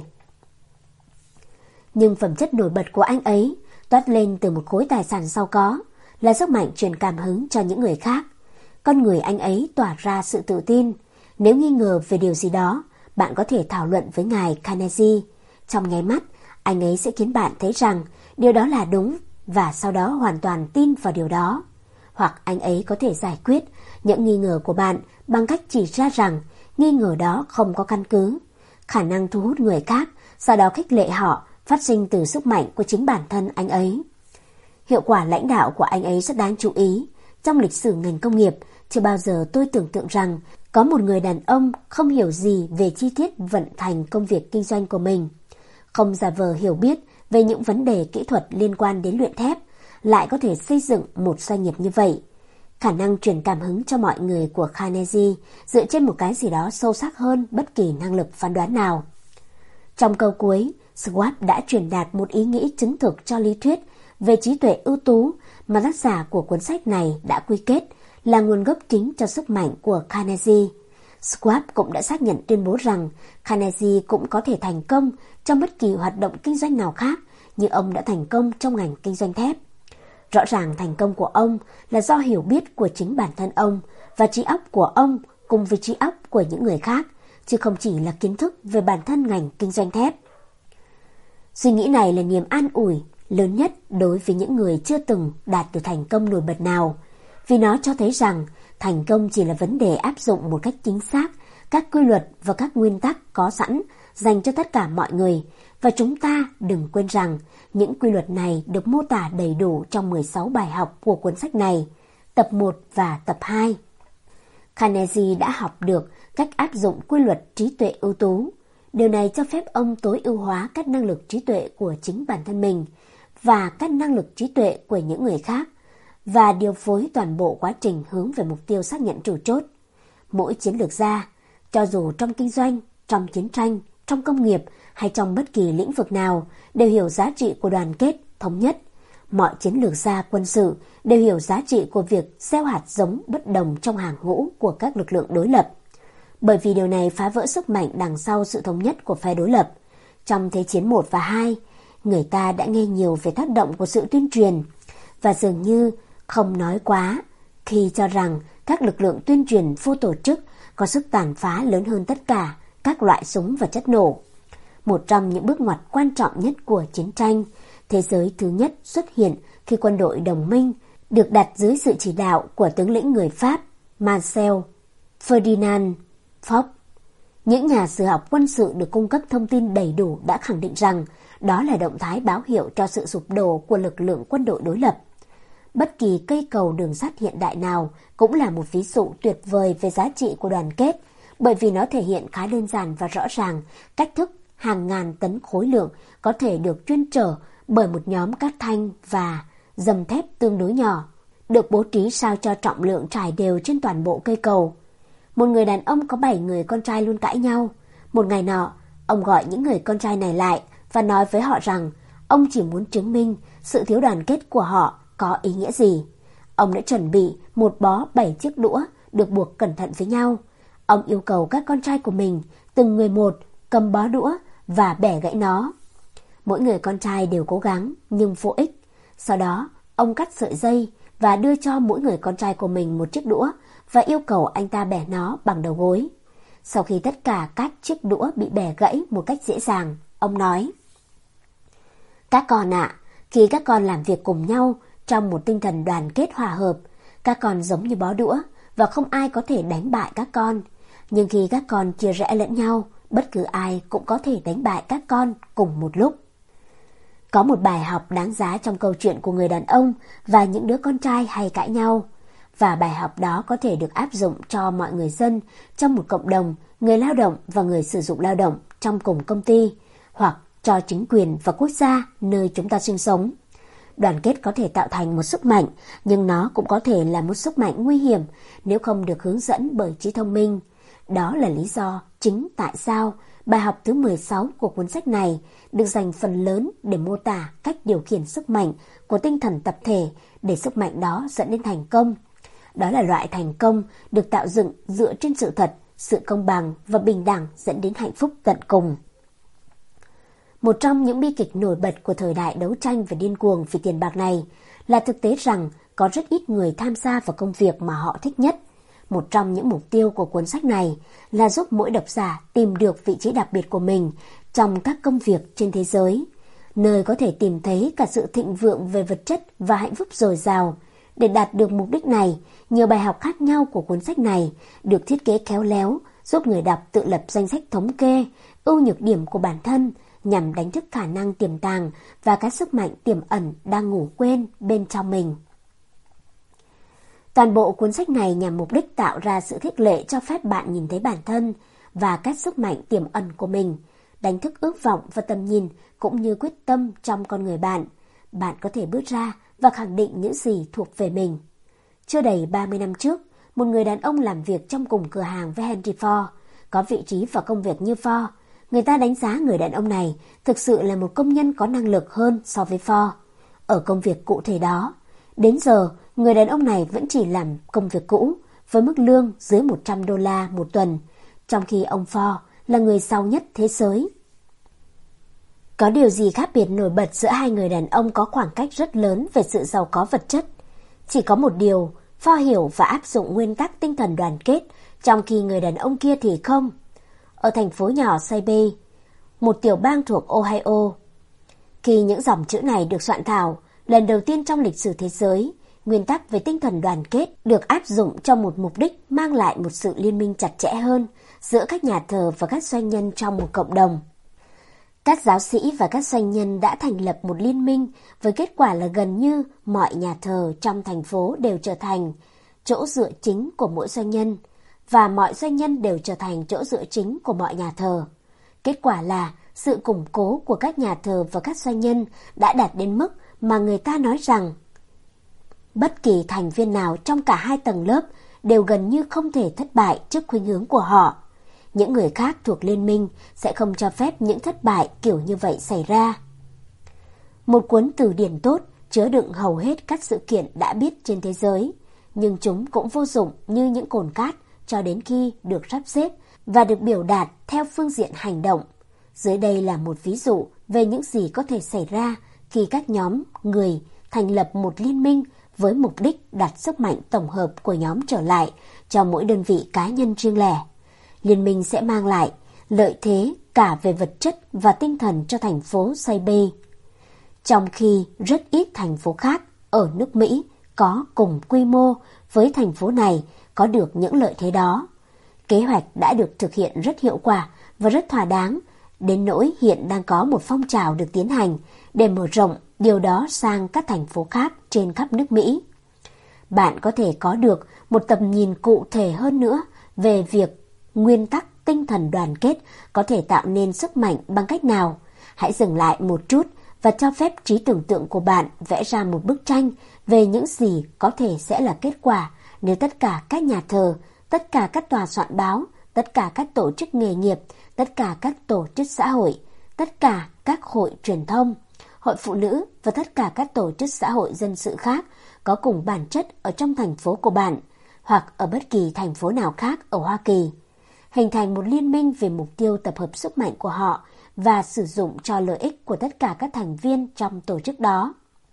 Nhưng phẩm chất nổi bật của anh ấy toát lên từ một khối tài sản giàu có là sức mạnh truyền cảm hứng cho những người khác. Con người anh ấy tỏa ra sự tự tin. Nếu nghi ngờ về điều gì đó, bạn có thể thảo luận với ngài Carnegie. Trong nháy mắt, anh ấy sẽ khiến bạn thấy rằng điều đó là đúng và sau đó hoàn toàn tin vào điều đó. Hoặc anh ấy có thể giải quyết những nghi ngờ của bạn bằng cách chỉ ra rằng nghi ngờ đó không có căn cứ. Khả năng thu hút người khác, sau đó khích lệ họ phát sinh từ sức mạnh của chính bản thân anh ấy. Hiệu quả lãnh đạo của anh ấy rất đáng chú ý. Trong lịch sử ngành công nghiệp, chưa bao giờ tôi tưởng tượng rằng có một người đàn ông không hiểu gì về chi tiết vận hành công việc kinh doanh của mình, không giả vờ hiểu biết về những vấn đề kỹ thuật liên quan đến luyện thép, lại có thể xây dựng một doanh nghiệp như vậy. Khả năng truyền cảm hứng cho mọi người của Carnegie dựa trên một cái gì đó sâu sắc hơn bất kỳ năng lực phán đoán nào. Trong câu cuối, Schwab đã truyền đạt một ý nghĩ chứng thực cho lý thuyết về trí tuệ ưu tú mà tác giả của cuốn sách này đã quy kết là nguồn gốc chính cho sức mạnh của Carnegie. Schwab cũng đã xác nhận tuyên bố rằng Carnegie cũng có thể thành công trong bất kỳ hoạt động kinh doanh nào khác như ông đã thành công trong ngành kinh doanh thép. Rõ ràng thành công của ông là do hiểu biết của chính bản thân ông và trí óc của ông cùng với trí óc của những người khác, chứ không chỉ là kiến thức về bản thân ngành kinh doanh thép. Suy nghĩ này là niềm an ủi lớn nhất đối với những người chưa từng đạt được thành công nổi bật nào, vì nó cho thấy rằng thành công chỉ là vấn đề áp dụng một cách chính xác các quy luật và các nguyên tắc có sẵn dành cho tất cả mọi người, và chúng ta đừng quên rằng những quy luật này được mô tả đầy đủ trong mười sáu bài học của cuốn sách này, tập một và tập hai. Carnegie đã học được cách áp dụng quy luật trí tuệ ưu tú. Điều này cho phép ông tối ưu hóa các năng lực trí tuệ của chính bản thân mình và các năng lực trí tuệ của những người khác, và điều phối toàn bộ quá trình hướng về mục tiêu xác nhận chủ chốt. Mỗi chiến lược gia, cho dù trong kinh doanh, trong chiến tranh, trong công nghiệp hay trong bất kỳ lĩnh vực nào, đều hiểu giá trị của đoàn kết, thống nhất. Mọi chiến lược gia quân sự đều hiểu giá trị của việc gieo hạt giống bất đồng trong hàng ngũ của các lực lượng đối lập, bởi vì điều này phá vỡ sức mạnh đằng sau sự thống nhất của phe đối lập. Trong Thế chiến một và hai, người ta đã nghe nhiều về tác động của sự tuyên truyền, và dường như không nói quá khi cho rằng các lực lượng tuyên truyền vô tổ chức có sức tàn phá lớn hơn tất cả các loại súng và chất nổ. Một trong những bước ngoặt quan trọng nhất của chiến tranh thế giới thứ nhất xuất hiện khi quân đội đồng minh được đặt dưới sự chỉ đạo của tướng lĩnh người Pháp Marcel Ferdinand Foch. Những nhà sử học quân sự được cung cấp thông tin đầy đủ đã khẳng định rằng đó là động thái báo hiệu cho sự sụp đổ của lực lượng quân đội đối lập. Bất kỳ cây cầu đường sắt hiện đại nào cũng là một ví dụ tuyệt vời về giá trị của đoàn kết, bởi vì nó thể hiện khá đơn giản và rõ ràng cách thức hàng ngàn tấn khối lượng có thể được chuyên chở bởi một nhóm cát thanh và dầm thép tương đối nhỏ, được bố trí sao cho trọng lượng trải đều trên toàn bộ cây cầu. Một người đàn ông có bảy người con trai luôn cãi nhau. Một ngày nọ, ông gọi những người con trai này lại và nói với họ rằng ông chỉ muốn chứng minh sự thiếu đoàn kết của họ có ý nghĩa gì. Ông đã chuẩn bị một bó bảy chiếc đũa được buộc cẩn thận với nhau. Ông yêu cầu các con trai của mình từng người một cầm bó đũa và bẻ gãy nó. Mỗi người con trai đều cố gắng nhưng vô ích. Sau đó, ông cắt sợi dây và đưa cho mỗi người con trai của mình một chiếc đũa và yêu cầu anh ta bẻ nó bằng đầu gối. Sau khi tất cả các chiếc đũa bị bẻ gãy một cách dễ dàng, ông nói: "Các con ạ, à, khi các con làm việc cùng nhau trong một tinh thần đoàn kết hòa hợp, các con giống như bó đũa và không ai có thể đánh bại các con. Nhưng khi các con chia rẽ lẫn nhau, bất cứ ai cũng có thể đánh bại các con cùng một lúc." Có một bài học đáng giá trong câu chuyện của người đàn ông và những đứa con trai hay cãi nhau, và bài học đó có thể được áp dụng cho mọi người dân trong một cộng đồng, người lao động và người sử dụng lao động trong cùng công ty, hoặc cho chính quyền và quốc gia nơi chúng ta sinh sống. Đoàn kết có thể tạo thành một sức mạnh, nhưng nó cũng có thể là một sức mạnh nguy hiểm nếu không được hướng dẫn bởi trí thông minh. Đó là lý do chính tại sao bài học thứ mười sáu của cuốn sách này được dành phần lớn để mô tả cách điều khiển sức mạnh của tinh thần tập thể để sức mạnh đó dẫn đến thành công. Đó là loại thành công được tạo dựng dựa trên sự thật, sự công bằng và bình đẳng dẫn đến hạnh phúc tận cùng. Một trong những bi kịch nổi bật của thời đại đấu tranh và điên cuồng vì tiền bạc này là thực tế rằng có rất ít người tham gia vào công việc mà họ thích nhất. Một trong những mục tiêu của cuốn sách này là giúp mỗi độc giả tìm được vị trí đặc biệt của mình trong các công việc trên thế giới, nơi có thể tìm thấy cả sự thịnh vượng về vật chất và hạnh phúc dồi dào. Để đạt được mục đích này, nhiều bài học khác nhau của cuốn sách này được thiết kế khéo léo, giúp người đọc tự lập danh sách thống kê ưu nhược điểm của bản thân nhằm đánh thức khả năng tiềm tàng và các sức mạnh tiềm ẩn đang ngủ quên bên trong mình. Toàn bộ cuốn sách này nhằm mục đích tạo ra sự khích lệ cho phép bạn nhìn thấy bản thân và các sức mạnh tiềm ẩn của mình, đánh thức ước vọng và tầm nhìn cũng như quyết tâm trong con người bạn. Bạn có thể bước ra và khẳng định những gì thuộc về mình. Chưa đầy ba mươi năm trước, một người đàn ông làm việc trong cùng cửa hàng với Henry Ford, có vị trí và công việc như Ford. Người ta đánh giá người đàn ông này thực sự là một công nhân có năng lực hơn so với Ford. Ở công việc cụ thể đó, đến giờ, người đàn ông này vẫn chỉ làm công việc cũ với mức lương dưới một trăm đô la một tuần, trong khi ông Ford là người giàu nhất thế giới. Có điều gì khác biệt nổi bật giữa hai người đàn ông có khoảng cách rất lớn về sự giàu có vật chất? Chỉ có một điều, Ford hiểu và áp dụng nguyên tắc tinh thần đoàn kết, trong khi người đàn ông kia thì không. Ở thành phố nhỏ Saybay, một tiểu bang thuộc Ohio, khi những dòng chữ này được soạn thảo, lần đầu tiên trong lịch sử thế giới, nguyên tắc về tinh thần đoàn kết được áp dụng cho một mục đích mang lại một sự liên minh chặt chẽ hơn giữa các nhà thờ và các doanh nhân trong một cộng đồng. Các giáo sĩ và các doanh nhân đã thành lập một liên minh với kết quả là gần như mọi nhà thờ trong thành phố đều trở thành chỗ dựa chính của mỗi doanh nhân và mọi doanh nhân đều trở thành chỗ dựa chính của mọi nhà thờ. Kết quả là sự củng cố của các nhà thờ và các doanh nhân đã đạt đến mức mà người ta nói rằng bất kỳ thành viên nào trong cả hai tầng lớp đều gần như không thể thất bại trước khuynh hướng của họ. Những người khác thuộc liên minh sẽ không cho phép những thất bại kiểu như vậy xảy ra. Một cuốn từ điển tốt chứa đựng hầu hết các sự kiện đã biết trên thế giới, nhưng chúng cũng vô dụng như những cồn cát cho đến khi được sắp xếp và được biểu đạt theo phương diện hành động. Dưới đây là một ví dụ về những gì có thể xảy ra khi các nhóm người thành lập một liên minh với mục đích đặt sức mạnh tổng hợp của nhóm trở lại cho mỗi đơn vị cá nhân riêng lẻ. Liên minh sẽ mang lại lợi thế cả về vật chất và tinh thần cho thành phố Saybay, trong khi rất ít thành phố khác ở nước Mỹ có cùng quy mô với thành phố này có được những lợi thế đó. Kế hoạch đã được thực hiện rất hiệu quả và rất thỏa đáng, đến nỗi hiện đang có một phong trào được tiến hành để mở rộng điều đó sang các thành phố khác trên khắp nước Mỹ. Bạn có thể có được một tầm nhìn cụ thể hơn nữa về việc nguyên tắc tinh thần đoàn kết có thể tạo nên sức mạnh bằng cách nào. Hãy dừng lại một chút và cho phép trí tưởng tượng của bạn vẽ ra một bức tranh về những gì có thể sẽ là kết quả nếu tất cả các nhà thờ, tất cả các tòa soạn báo, tất cả các tổ chức nghề nghiệp, tất cả các tổ chức xã hội, tất cả các hội truyền thông, hội phụ nữ và tất cả các tổ chức xã hội dân sự khác có cùng bản chất ở trong thành phố của bạn hoặc ở bất kỳ thành phố nào khác ở Hoa Kỳ, hình thành một liên minh về mục tiêu tập hợp sức mạnh của họ và sử dụng cho lợi ích của tất cả các thành viên trong tổ chức đó.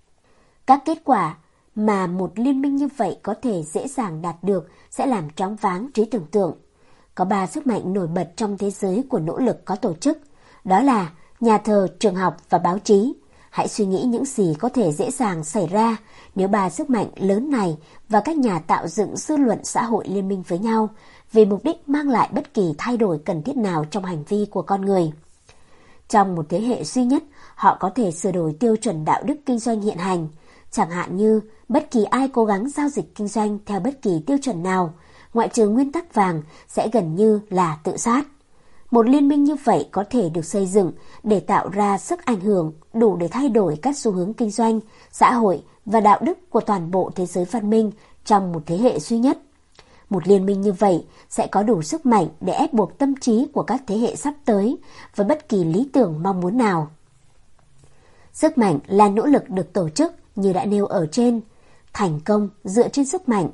Các kết quả mà một liên minh như vậy có thể dễ dàng đạt được sẽ làm choáng váng trí tưởng tượng. Có ba sức mạnh nổi bật trong thế giới của nỗ lực có tổ chức, đó là nhà thờ, trường học và báo chí. Hãy suy nghĩ những gì có thể dễ dàng xảy ra nếu ba sức mạnh lớn này và các nhà tạo dựng dư luận xã hội liên minh với nhau vì mục đích mang lại bất kỳ thay đổi cần thiết nào trong hành vi của con người. Trong một thế hệ duy nhất, họ có thể sửa đổi tiêu chuẩn đạo đức kinh doanh hiện hành, chẳng hạn như bất kỳ ai cố gắng giao dịch kinh doanh theo bất kỳ tiêu chuẩn nào, ngoại trừ nguyên tắc vàng, sẽ gần như là tự sát. Một liên minh như vậy có thể được xây dựng để tạo ra sức ảnh hưởng đủ để thay đổi các xu hướng kinh doanh, xã hội và đạo đức của toàn bộ thế giới văn minh trong một thế hệ duy nhất. Một liên minh như vậy sẽ có đủ sức mạnh để ép buộc tâm trí của các thế hệ sắp tới với bất kỳ lý tưởng mong muốn nào. Sức mạnh là nỗ lực được tổ chức như đã nêu ở trên, thành công dựa trên sức mạnh.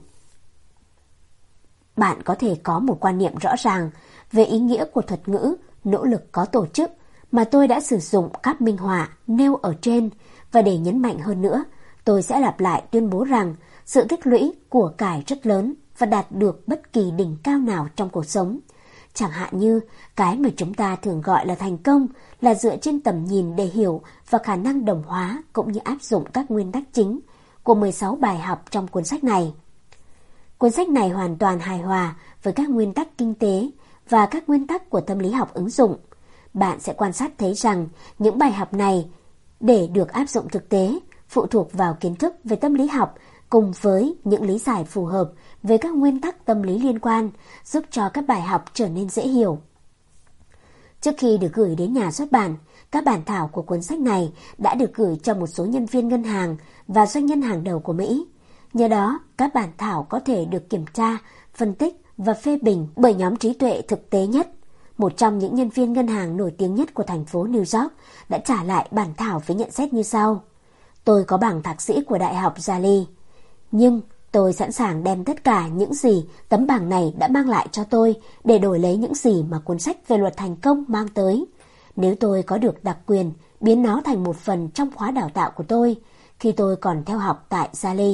Bạn có thể có một quan niệm rõ ràng về ý nghĩa của thuật ngữ nỗ lực có tổ chức mà tôi đã sử dụng các minh họa nêu ở trên, và để nhấn mạnh hơn nữa, tôi sẽ lặp lại tuyên bố rằng sự tích lũy của cải rất lớn và đạt được bất kỳ đỉnh cao nào trong cuộc sống. Chẳng hạn như cái mà chúng ta thường gọi là thành công là dựa trên tầm nhìn để hiểu và khả năng đồng hóa cũng như áp dụng các nguyên tắc chính của mười sáu bài học trong cuốn sách này. Cuốn sách này hoàn toàn hài hòa với các nguyên tắc kinh tế và các nguyên tắc của tâm lý học ứng dụng. Bạn sẽ quan sát thấy rằng những bài học này để được áp dụng thực tế phụ thuộc vào kiến thức về tâm lý học cùng với những lý giải phù hợp về các nguyên tắc tâm lý liên quan, giúp cho các bài học trở nên dễ hiểu. Trước khi được gửi đến nhà xuất bản, các bản thảo của cuốn sách này đã được gửi cho một số nhân viên ngân hàng và doanh nhân hàng đầu của Mỹ. Nhờ đó, các bản thảo có thể được kiểm tra, phân tích và phê bình bởi nhóm trí tuệ thực tế nhất. Một trong những nhân viên ngân hàng nổi tiếng nhất của thành phố New York đã trả lại bản thảo với nhận xét như sau: Tôi có bằng thạc sĩ của Đại học Yale, nhưng tôi sẵn sàng đem tất cả những gì tấm bằng này đã mang lại cho tôi để đổi lấy những gì mà cuốn sách về luật thành công mang tới. Nếu tôi có được đặc quyền biến nó thành một phần trong khóa đào tạo của tôi khi tôi còn theo học tại Yale.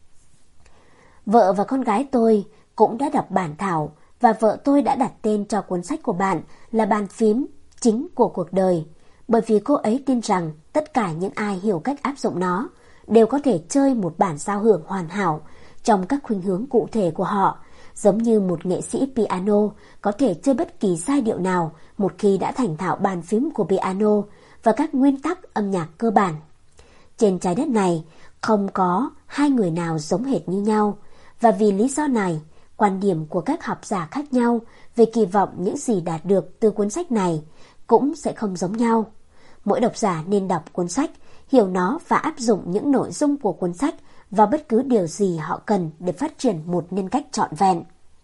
Vợ và con gái tôi cũng đã đọc bản thảo, và vợ tôi đã đặt tên cho cuốn sách của bạn là Bàn phím chính của cuộc đời, bởi vì cô ấy tin rằng tất cả những ai hiểu cách áp dụng nó đều có thể chơi một bản giao hưởng hoàn hảo trong các khuynh hướng cụ thể của họ, giống như một nghệ sĩ piano có thể chơi bất kỳ giai điệu nào một khi đã thành thạo bàn phím của piano và các nguyên tắc âm nhạc cơ bản. Trên trái đất này không có hai người nào giống hệt như nhau, và vì lý do này, quan điểm của các học giả khác nhau về kỳ vọng những gì đạt được từ cuốn sách này cũng sẽ không giống nhau. Mỗi độc giả nên đọc cuốn sách, hiểu nó và áp dụng những nội dung của cuốn sách vào bất cứ điều gì họ cần để phát triển một nhân cách trọn vẹn.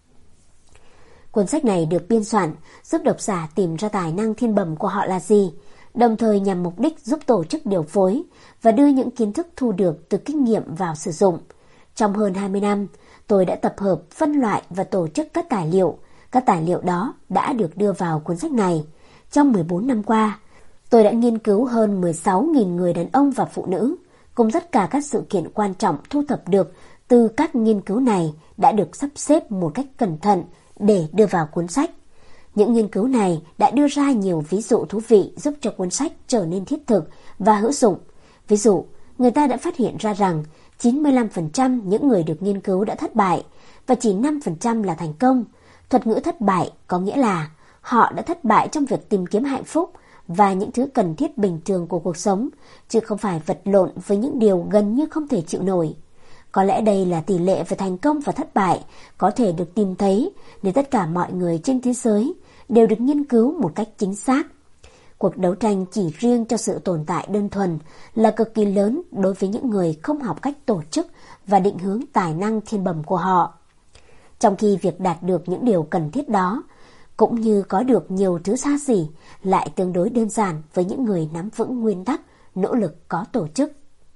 Cuốn sách này được biên soạn giúp độc giả tìm ra tài năng thiên bẩm của họ là gì, đồng thời nhằm mục đích giúp tổ chức điều phối và đưa những kiến thức thu được từ kinh nghiệm vào sử dụng. Trong hơn hai mươi năm, tôi đã tập hợp, phân loại và tổ chức các tài liệu. Các tài liệu đó đã được đưa vào cuốn sách này. Trong mười bốn năm qua, tôi đã nghiên cứu hơn mười sáu nghìn người đàn ông và phụ nữ, cùng tất cả các sự kiện quan trọng thu thập được từ các nghiên cứu này đã được sắp xếp một cách cẩn thận để đưa vào cuốn sách. Những nghiên cứu này đã đưa ra nhiều ví dụ thú vị giúp cho cuốn sách trở nên thiết thực và hữu dụng. Ví dụ, người ta đã phát hiện ra rằng chín mươi lăm phần trăm những người được nghiên cứu đã thất bại và chỉ năm phần trăm là thành công. Thuật ngữ thất bại có nghĩa là họ đã thất bại trong việc tìm kiếm hạnh phúc và những thứ cần thiết bình thường của cuộc sống, chứ không phải vật lộn với những điều gần như không thể chịu nổi. Có lẽ đây là tỷ lệ về thành công và thất bại có thể được tìm thấy nếu tất cả mọi người trên thế giới đều được nghiên cứu một cách chính xác. Cuộc đấu tranh chỉ riêng cho sự tồn tại đơn thuần là cực kỳ lớn đối với những người không học cách tổ chức và định hướng tài năng thiên bẩm của họ. Trong khi việc đạt được những điều cần thiết đó, cũng như có được nhiều thứ xa xỉ, lại tương đối đơn giản với những người nắm vững nguyên tắc, nỗ lực có tổ chức.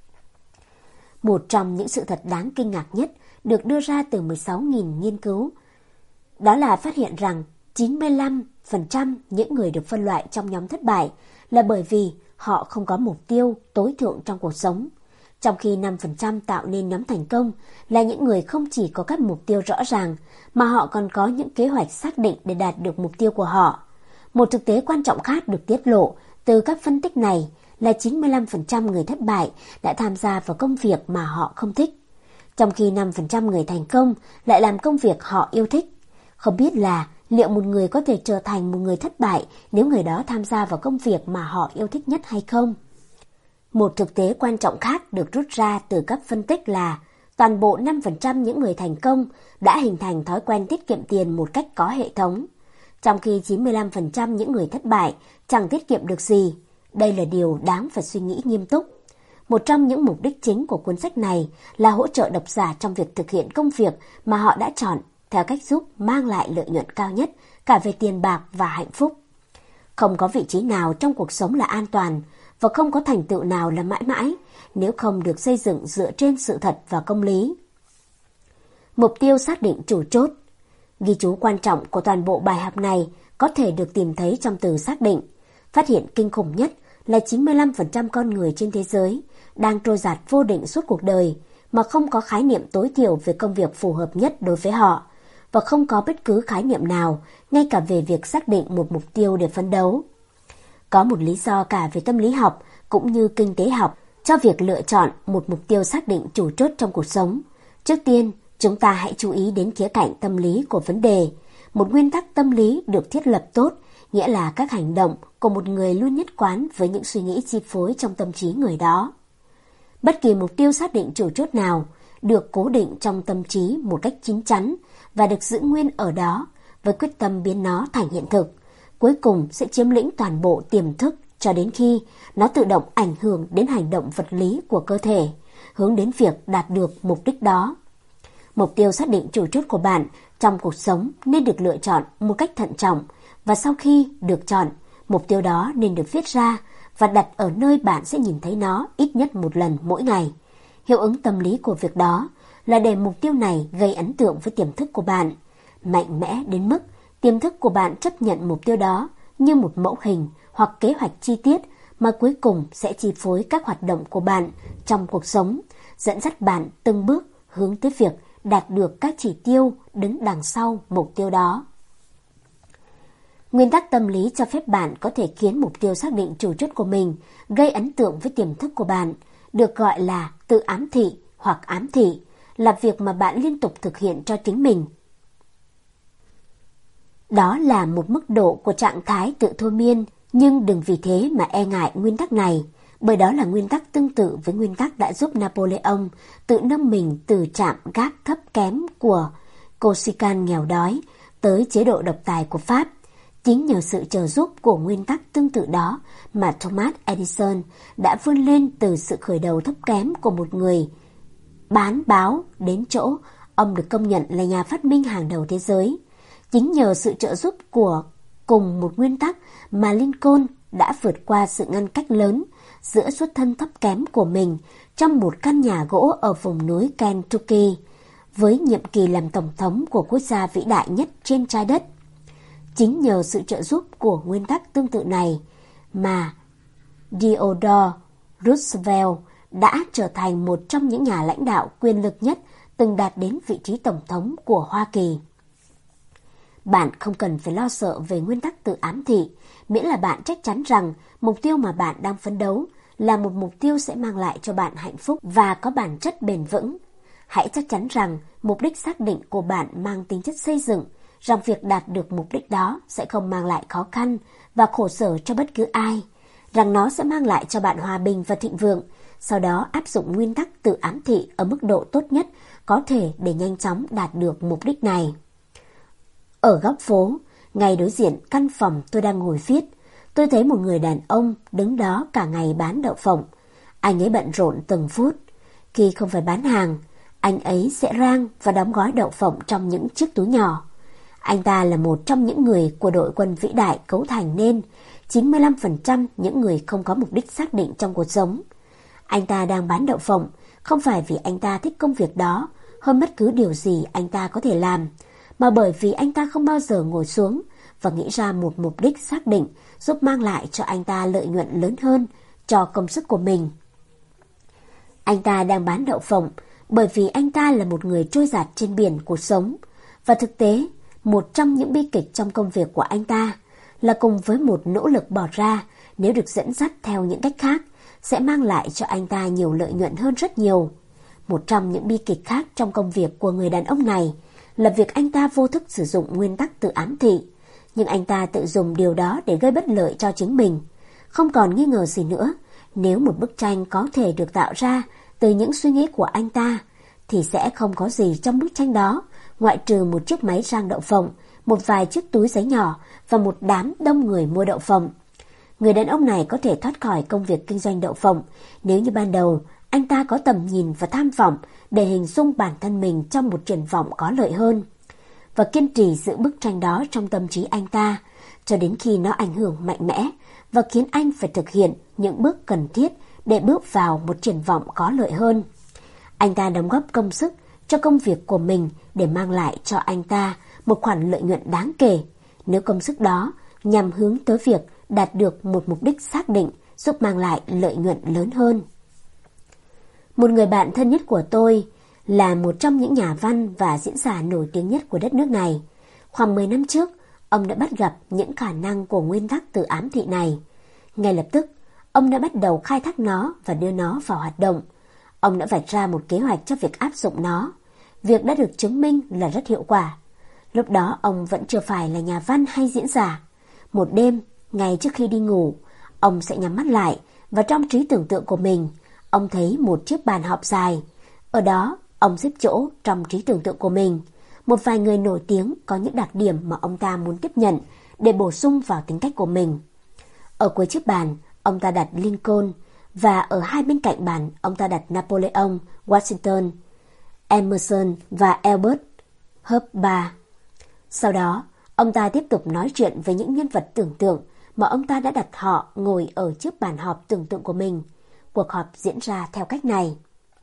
Một trong những sự thật đáng kinh ngạc nhất được đưa ra từ mười sáu nghìn nghiên cứu, đó là phát hiện rằng chín mươi lăm phần trăm những người được phân loại trong nhóm thất bại là bởi vì họ không có mục tiêu tối thượng trong cuộc sống, trong khi năm phần trăm tạo nên nhóm thành công là những người không chỉ có các mục tiêu rõ ràng mà họ còn có những kế hoạch xác định để đạt được mục tiêu của họ. Một thực tế quan trọng khác được tiết lộ từ các phân tích này là chín mươi lăm phần trăm người thất bại đã tham gia vào công việc mà họ không thích, trong khi năm phần trăm người thành công lại làm công việc họ yêu thích. Không biết là liệu một người có thể trở thành một người thất bại nếu người đó tham gia vào công việc mà họ yêu thích nhất hay không? Một thực tế quan trọng khác được rút ra từ các phân tích là toàn bộ năm phần trăm những người thành công đã hình thành thói quen tiết kiệm tiền một cách có hệ thống, trong khi chín mươi lăm phần trăm những người thất bại chẳng tiết kiệm được gì. Đây là điều đáng phải suy nghĩ nghiêm túc. Một trong những mục đích chính của cuốn sách này là hỗ trợ độc giả trong việc thực hiện công việc mà họ đã chọn theo cách giúp mang lại lợi nhuận cao nhất cả về tiền bạc và hạnh phúc. Không có vị trí nào trong cuộc sống là an toàn và không có thành tựu nào là mãi mãi nếu không được xây dựng dựa trên sự thật và công lý. Mục tiêu xác định chủ chốt. Ghi chú quan trọng của toàn bộ bài học này có thể được tìm thấy trong từ xác định. Phát hiện kinh khủng nhất là chín mươi lăm phần trăm con người trên thế giới đang trôi dạt vô định suốt cuộc đời mà không có khái niệm tối thiểu về công việc phù hợp nhất đối với họ, và không có bất cứ khái niệm nào ngay cả về việc xác định một mục tiêu để phấn đấu. Có một lý do cả về tâm lý học cũng như kinh tế học cho việc lựa chọn một mục tiêu xác định chủ chốt trong cuộc sống. Trước tiên, chúng ta hãy chú ý đến khía cạnh tâm lý của vấn đề. Một nguyên tắc tâm lý được thiết lập tốt, nghĩa là các hành động của một người luôn nhất quán với những suy nghĩ chi phối trong tâm trí người đó. Bất kỳ mục tiêu xác định chủ chốt nào được cố định trong tâm trí một cách chín chắn và được giữ nguyên ở đó với quyết tâm biến nó thành hiện thực, cuối cùng sẽ chiếm lĩnh toàn bộ tiềm thức cho đến khi nó tự động ảnh hưởng đến hành động vật lý của cơ thể, hướng đến việc đạt được mục đích đó. Mục tiêu xác định chủ chốt của bạn trong cuộc sống nên được lựa chọn một cách thận trọng, và sau khi được chọn, mục tiêu đó nên được viết ra và đặt ở nơi bạn sẽ nhìn thấy nó ít nhất một lần mỗi ngày. Hiệu ứng tâm lý của việc đó là để mục tiêu này gây ấn tượng với tiềm thức của bạn, mạnh mẽ đến mức tiềm thức của bạn chấp nhận mục tiêu đó như một mẫu hình hoặc kế hoạch chi tiết mà cuối cùng sẽ chi phối các hoạt động của bạn trong cuộc sống, dẫn dắt bạn từng bước hướng tới việc đạt được các chỉ tiêu đứng đằng sau mục tiêu đó. Nguyên tắc tâm lý cho phép bạn có thể khiến mục tiêu xác định chủ chốt của mình gây ấn tượng với tiềm thức của bạn, được gọi là tự ám thị hoặc ám thị, là việc mà bạn liên tục thực hiện cho chính mình. Đó là một mức độ của trạng thái tự thôi miên, nhưng đừng vì thế mà e ngại nguyên tắc này, bởi đó là nguyên tắc tương tự với nguyên tắc đã giúp Napoleon tự nâng mình từ trạm gác thấp kém của Corsican nghèo đói tới chế độ độc tài của Pháp. Chính nhờ sự trợ giúp của nguyên tắc tương tự đó mà Thomas Edison đã vươn lên từ sự khởi đầu thấp kém của một người bán báo đến chỗ ông được công nhận là nhà phát minh hàng đầu thế giới. Chính nhờ sự trợ giúp của cùng một nguyên tắc mà Lincoln đã vượt qua sự ngăn cách lớn giữa xuất thân thấp kém của mình trong một căn nhà gỗ ở vùng núi Kentucky, với nhiệm kỳ làm tổng thống của quốc gia vĩ đại nhất trên trái đất. Chính nhờ sự trợ giúp của nguyên tắc tương tự này mà Theodore Roosevelt đã trở thành một trong những nhà lãnh đạo quyền lực nhất từng đạt đến vị trí tổng thống của Hoa Kỳ. Bạn không cần phải lo sợ về nguyên tắc tự ám thị, miễn là bạn chắc chắn rằng mục tiêu mà bạn đang phấn đấu là một mục tiêu sẽ mang lại cho bạn hạnh phúc và có bản chất bền vững. Hãy chắc chắn rằng mục đích xác định của bạn mang tính chất xây dựng, rằng việc đạt được mục đích đó sẽ không mang lại khó khăn và khổ sở cho bất cứ ai, rằng nó sẽ mang lại cho bạn hòa bình và thịnh vượng. Sau đó áp dụng nguyên tắc tự ám thị ở mức độ tốt nhất có thể để nhanh chóng đạt được mục đích này. Ở góc phố, ngay đối diện căn phòng tôi đang ngồi viết, tôi thấy một người đàn ông đứng đó cả ngày bán đậu phộng. Anh ấy bận rộn từng phút. Khi không phải bán hàng, anh ấy sẽ rang và đóng gói đậu phộng trong những chiếc túi nhỏ. Anh ta là một trong những người của đội quân vĩ đại cấu thành nên chín mươi lăm phần trăm những người không có mục đích xác định trong cuộc sống. Anh ta đang bán đậu phộng không phải vì anh ta thích công việc đó hơn bất cứ điều gì anh ta có thể làm, mà bởi vì anh ta không bao giờ ngồi xuống và nghĩ ra một mục đích xác định giúp mang lại cho anh ta lợi nhuận lớn hơn cho công sức của mình. Anh ta đang bán đậu phộng bởi vì anh ta là một người trôi dạt trên biển cuộc sống, và thực tế, một trong những bi kịch trong công việc của anh ta là cùng với một nỗ lực bỏ ra nếu được dẫn dắt theo những cách khác sẽ mang lại cho anh ta nhiều lợi nhuận hơn rất nhiều. Một trong những bi kịch khác trong công việc của người đàn ông này là việc anh ta vô thức sử dụng nguyên tắc tự ám thị, nhưng anh ta tự dùng điều đó để gây bất lợi cho chính mình. Không còn nghi ngờ gì nữa, nếu một bức tranh có thể được tạo ra từ những suy nghĩ của anh ta, thì sẽ không có gì trong bức tranh đó, ngoại trừ một chiếc máy rang đậu phộng, một vài chiếc túi giấy nhỏ và một đám đông người mua đậu phộng. Người đàn ông này có thể thoát khỏi công việc kinh doanh đậu phộng nếu như ban đầu anh ta có tầm nhìn và tham vọng để hình dung bản thân mình trong một triển vọng có lợi hơn, và kiên trì giữ bức tranh đó trong tâm trí anh ta cho đến khi nó ảnh hưởng mạnh mẽ và khiến anh phải thực hiện những bước cần thiết để bước vào một triển vọng có lợi hơn. Anh ta đóng góp công sức cho công việc của mình để mang lại cho anh ta một khoản lợi nhuận đáng kể, nếu công sức đó nhằm hướng tới việc đạt được một mục đích xác định giúp mang lại lợi nhuận lớn hơn. Một người bạn thân nhất của tôi là một trong những nhà văn và diễn giả nổi tiếng nhất của đất nước này. Khoảng mười năm trước, ông đã bắt gặp những khả năng của nguyên tắc tự ám thị này. Ngay lập tức, ông đã bắt đầu khai thác nó và đưa nó vào hoạt động. Ông đã vạch ra một kế hoạch cho việc áp dụng nó. Việc đã được chứng minh là rất hiệu quả. Lúc đó ông vẫn chưa phải là nhà văn hay diễn giả. Một đêm, ngay trước khi đi ngủ, ông sẽ nhắm mắt lại và trong trí tưởng tượng của mình, ông thấy một chiếc bàn họp dài. Ở đó, ông xếp chỗ trong trí tưởng tượng của mình một vài người nổi tiếng có những đặc điểm mà ông ta muốn tiếp nhận để bổ sung vào tính cách của mình. Ở cuối chiếc bàn, ông ta đặt Lincoln, và ở hai bên cạnh bàn, ông ta đặt Napoleon, Washington, Emerson và Albert Hubba. Sau đó, ông ta tiếp tục nói chuyện về những nhân vật tưởng tượng mà ông ta đã đặt họ ngồi ở chiếc bàn họp tưởng tượng của mình. Cuộc họp diễn ra theo cách này.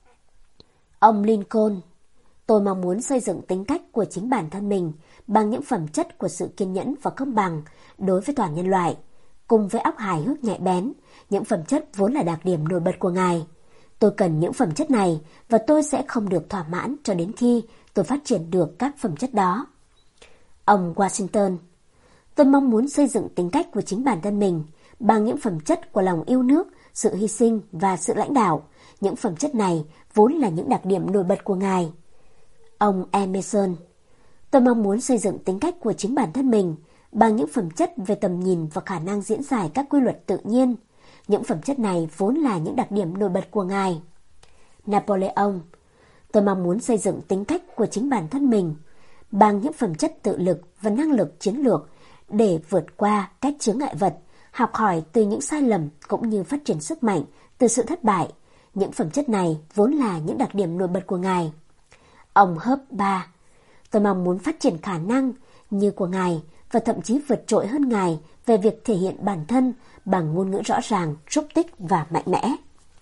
Ông Lincoln: tôi mong muốn xây dựng tính cách của chính bản thân mình bằng những phẩm chất của sự kiên nhẫn và công bằng đối với toàn nhân loại, cùng với óc hài hước nhạy bén, những phẩm chất vốn là đặc điểm nổi bật của ngài. Tôi cần những phẩm chất này và tôi sẽ không được thỏa mãn cho đến khi tôi phát triển được các phẩm chất đó. Ông Washington: tôi mong muốn xây dựng tính cách của chính bản thân mình bằng những phẩm chất của lòng yêu nước, sự hy sinh và sự lãnh đạo. Những phẩm chất này vốn là những đặc điểm nổi bật của Ngài. Ông Emerson: tôi mong muốn xây dựng tính cách của chính bản thân mình bằng những phẩm chất về tầm nhìn và khả năng diễn giải các quy luật tự nhiên. Những phẩm chất này vốn là những đặc điểm nổi bật của Ngài. Napoleon: tôi mong muốn xây dựng tính cách của chính bản thân mình bằng những phẩm chất tự lực và năng lực chiến lược để vượt qua các chướng ngại vật, học hỏi từ những sai lầm cũng như phát triển sức mạnh từ sự thất bại. Những phẩm chất này vốn là những đặc điểm nổi bật của Ngài. Ông Hofbauer: tôi mong muốn phát triển khả năng như của Ngài và thậm chí vượt trội hơn Ngài về việc thể hiện bản thân bằng ngôn ngữ rõ ràng, xúc tích và mạnh mẽ.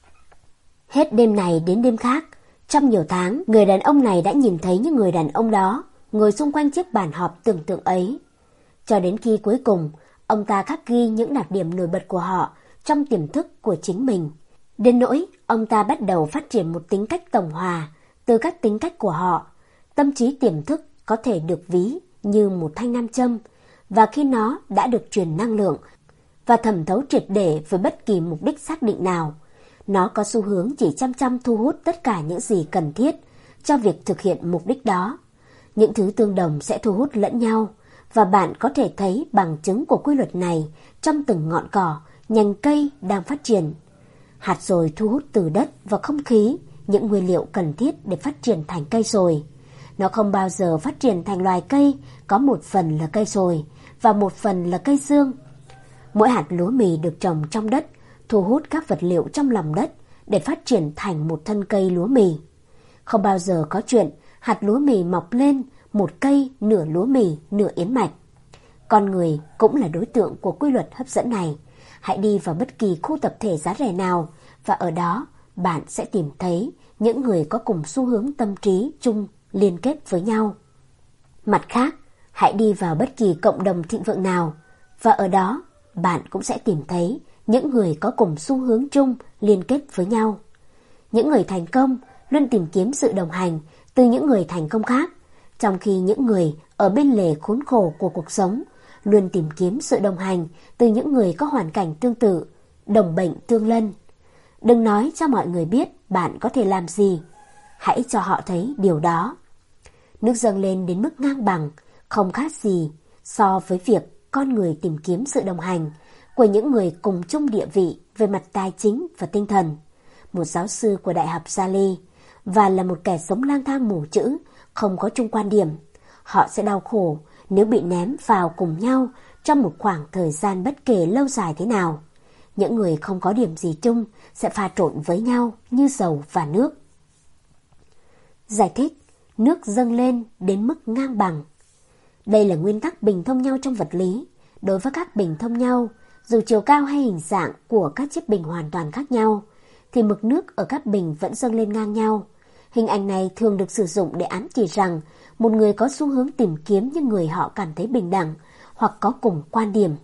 Hết đêm này đến đêm khác, trong nhiều tháng, người đàn ông này đã nhìn thấy những người đàn ông đó ngồi xung quanh chiếc bàn họp tưởng tượng ấy. Cho đến khi cuối cùng, ông ta khắc ghi những đặc điểm nổi bật của họ trong tiềm thức của chính mình. Đến nỗi, ông ta bắt đầu phát triển một tính cách tổng hòa từ các tính cách của họ. Tâm trí tiềm thức có thể được ví như một thanh nam châm, và khi nó đã được truyền năng lượng và thẩm thấu triệt để với bất kỳ mục đích xác định nào, nó có xu hướng chỉ chăm chăm thu hút tất cả những gì cần thiết cho việc thực hiện mục đích đó. Những thứ tương đồng sẽ thu hút lẫn nhau, và bạn có thể thấy bằng chứng của quy luật này trong từng ngọn cỏ, nhành cây đang phát triển. Hạt dồi thu hút từ đất và không khí những nguyên liệu cần thiết để phát triển thành cây dồi. Nó không bao giờ phát triển thành loài cây có một phần là cây dồi và một phần là cây xương. Mỗi hạt lúa mì được trồng trong đất thu hút các vật liệu trong lòng đất để phát triển thành một thân cây lúa mì. Không bao giờ có chuyện hạt lúa mì mọc lên một cây nửa lúa mì nửa yến mạch. Con người cũng là đối tượng của quy luật hấp dẫn này. Hãy đi vào bất kỳ khu tập thể giá rẻ nào, và ở đó bạn sẽ tìm thấy những người có cùng xu hướng tâm trí chung liên kết với nhau. Mặt khác, hãy đi vào bất kỳ cộng đồng thịnh vượng nào, và ở đó bạn cũng sẽ tìm thấy những người có cùng xu hướng chung liên kết với nhau. Những người thành công luôn tìm kiếm sự đồng hành từ những người thành công khác, trong khi những người ở bên lề khốn khổ của cuộc sống luôn tìm kiếm sự đồng hành từ những người có hoàn cảnh tương tự, đồng bệnh tương lân. Đừng nói cho mọi người biết bạn có thể làm gì, hãy cho họ thấy điều đó. Nước dâng lên đến mức ngang bằng, không khác gì so với việc con người tìm kiếm sự đồng hành của những người cùng chung địa vị về mặt tài chính và tinh thần. Một giáo sư của Đại học Yale và là một kẻ sống lang thang mù chữ, không có chung quan điểm. Họ sẽ đau khổ nếu bị ném vào cùng nhau trong một khoảng thời gian bất kể lâu dài thế nào. Những người không có điểm gì chung sẽ pha trộn với nhau như dầu và nước. Giải thích: nước dâng lên đến mức ngang bằng. Đây là nguyên tắc bình thông nhau trong vật lý. Đối với các bình thông nhau, dù chiều cao hay hình dạng của các chiếc bình hoàn toàn khác nhau, thì mực nước ở các bình vẫn dâng lên ngang nhau. Hình ảnh này thường được sử dụng để ám chỉ rằng một người có xu hướng tìm kiếm những người họ cảm thấy bình đẳng hoặc có cùng quan điểm.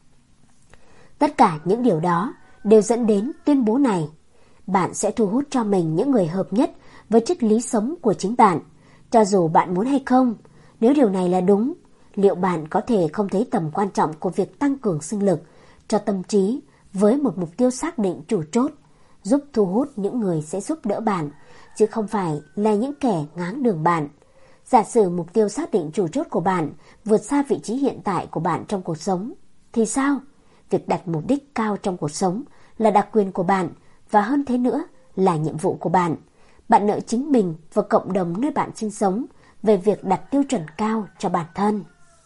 Tất cả những điều đó đều dẫn đến tuyên bố này: bạn sẽ thu hút cho mình những người hợp nhất với triết lý sống của chính bạn, cho dù bạn muốn hay không. Nếu điều này là đúng, liệu bạn có thể không thấy tầm quan trọng của việc tăng cường sinh lực cho tâm trí với một mục tiêu xác định chủ chốt, giúp thu hút những người sẽ giúp đỡ bạn, chứ không phải là những kẻ ngáng đường bạn. Giả sử mục tiêu xác định chủ chốt của bạn vượt xa vị trí hiện tại của bạn trong cuộc sống, thì sao? Việc đặt mục đích cao trong cuộc sống là đặc quyền của bạn, và hơn thế nữa là nhiệm vụ của bạn. Bạn nợ chính mình và cộng đồng nơi bạn sinh sống về việc đặt tiêu chuẩn cao cho bản thân.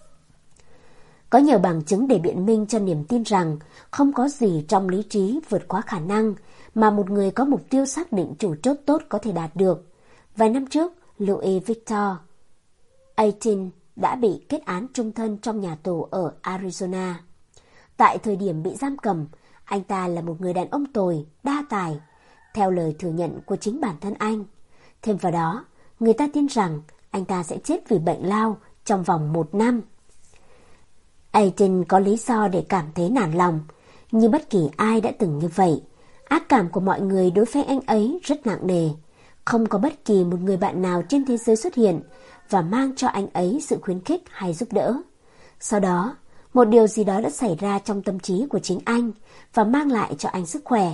Có nhiều bằng chứng để biện minh cho niềm tin rằng không có gì trong lý trí vượt quá khả năng mà một người có mục tiêu xác định chủ chốt tốt có thể đạt được. Vài năm trước, Louis Victor Eighteen đã bị kết án trung thân trong nhà tù ở Arizona. Tại thời điểm bị giam cầm, anh ta là một người đàn ông tồi, đa tài, theo lời thừa nhận của chính bản thân anh. Thêm vào đó, người ta tin rằng anh ta sẽ chết vì bệnh lao trong vòng một năm. Eighteen có lý do để cảm thấy nản lòng, như bất kỳ ai đã từng như vậy. Ác cảm của mọi người đối với anh ấy rất nặng nề. Không có bất kỳ một người bạn nào trên thế giới xuất hiện và mang cho anh ấy sự khuyến khích hay giúp đỡ. Sau đó, một điều gì đó đã xảy ra trong tâm trí của chính anh và mang lại cho anh sức khỏe.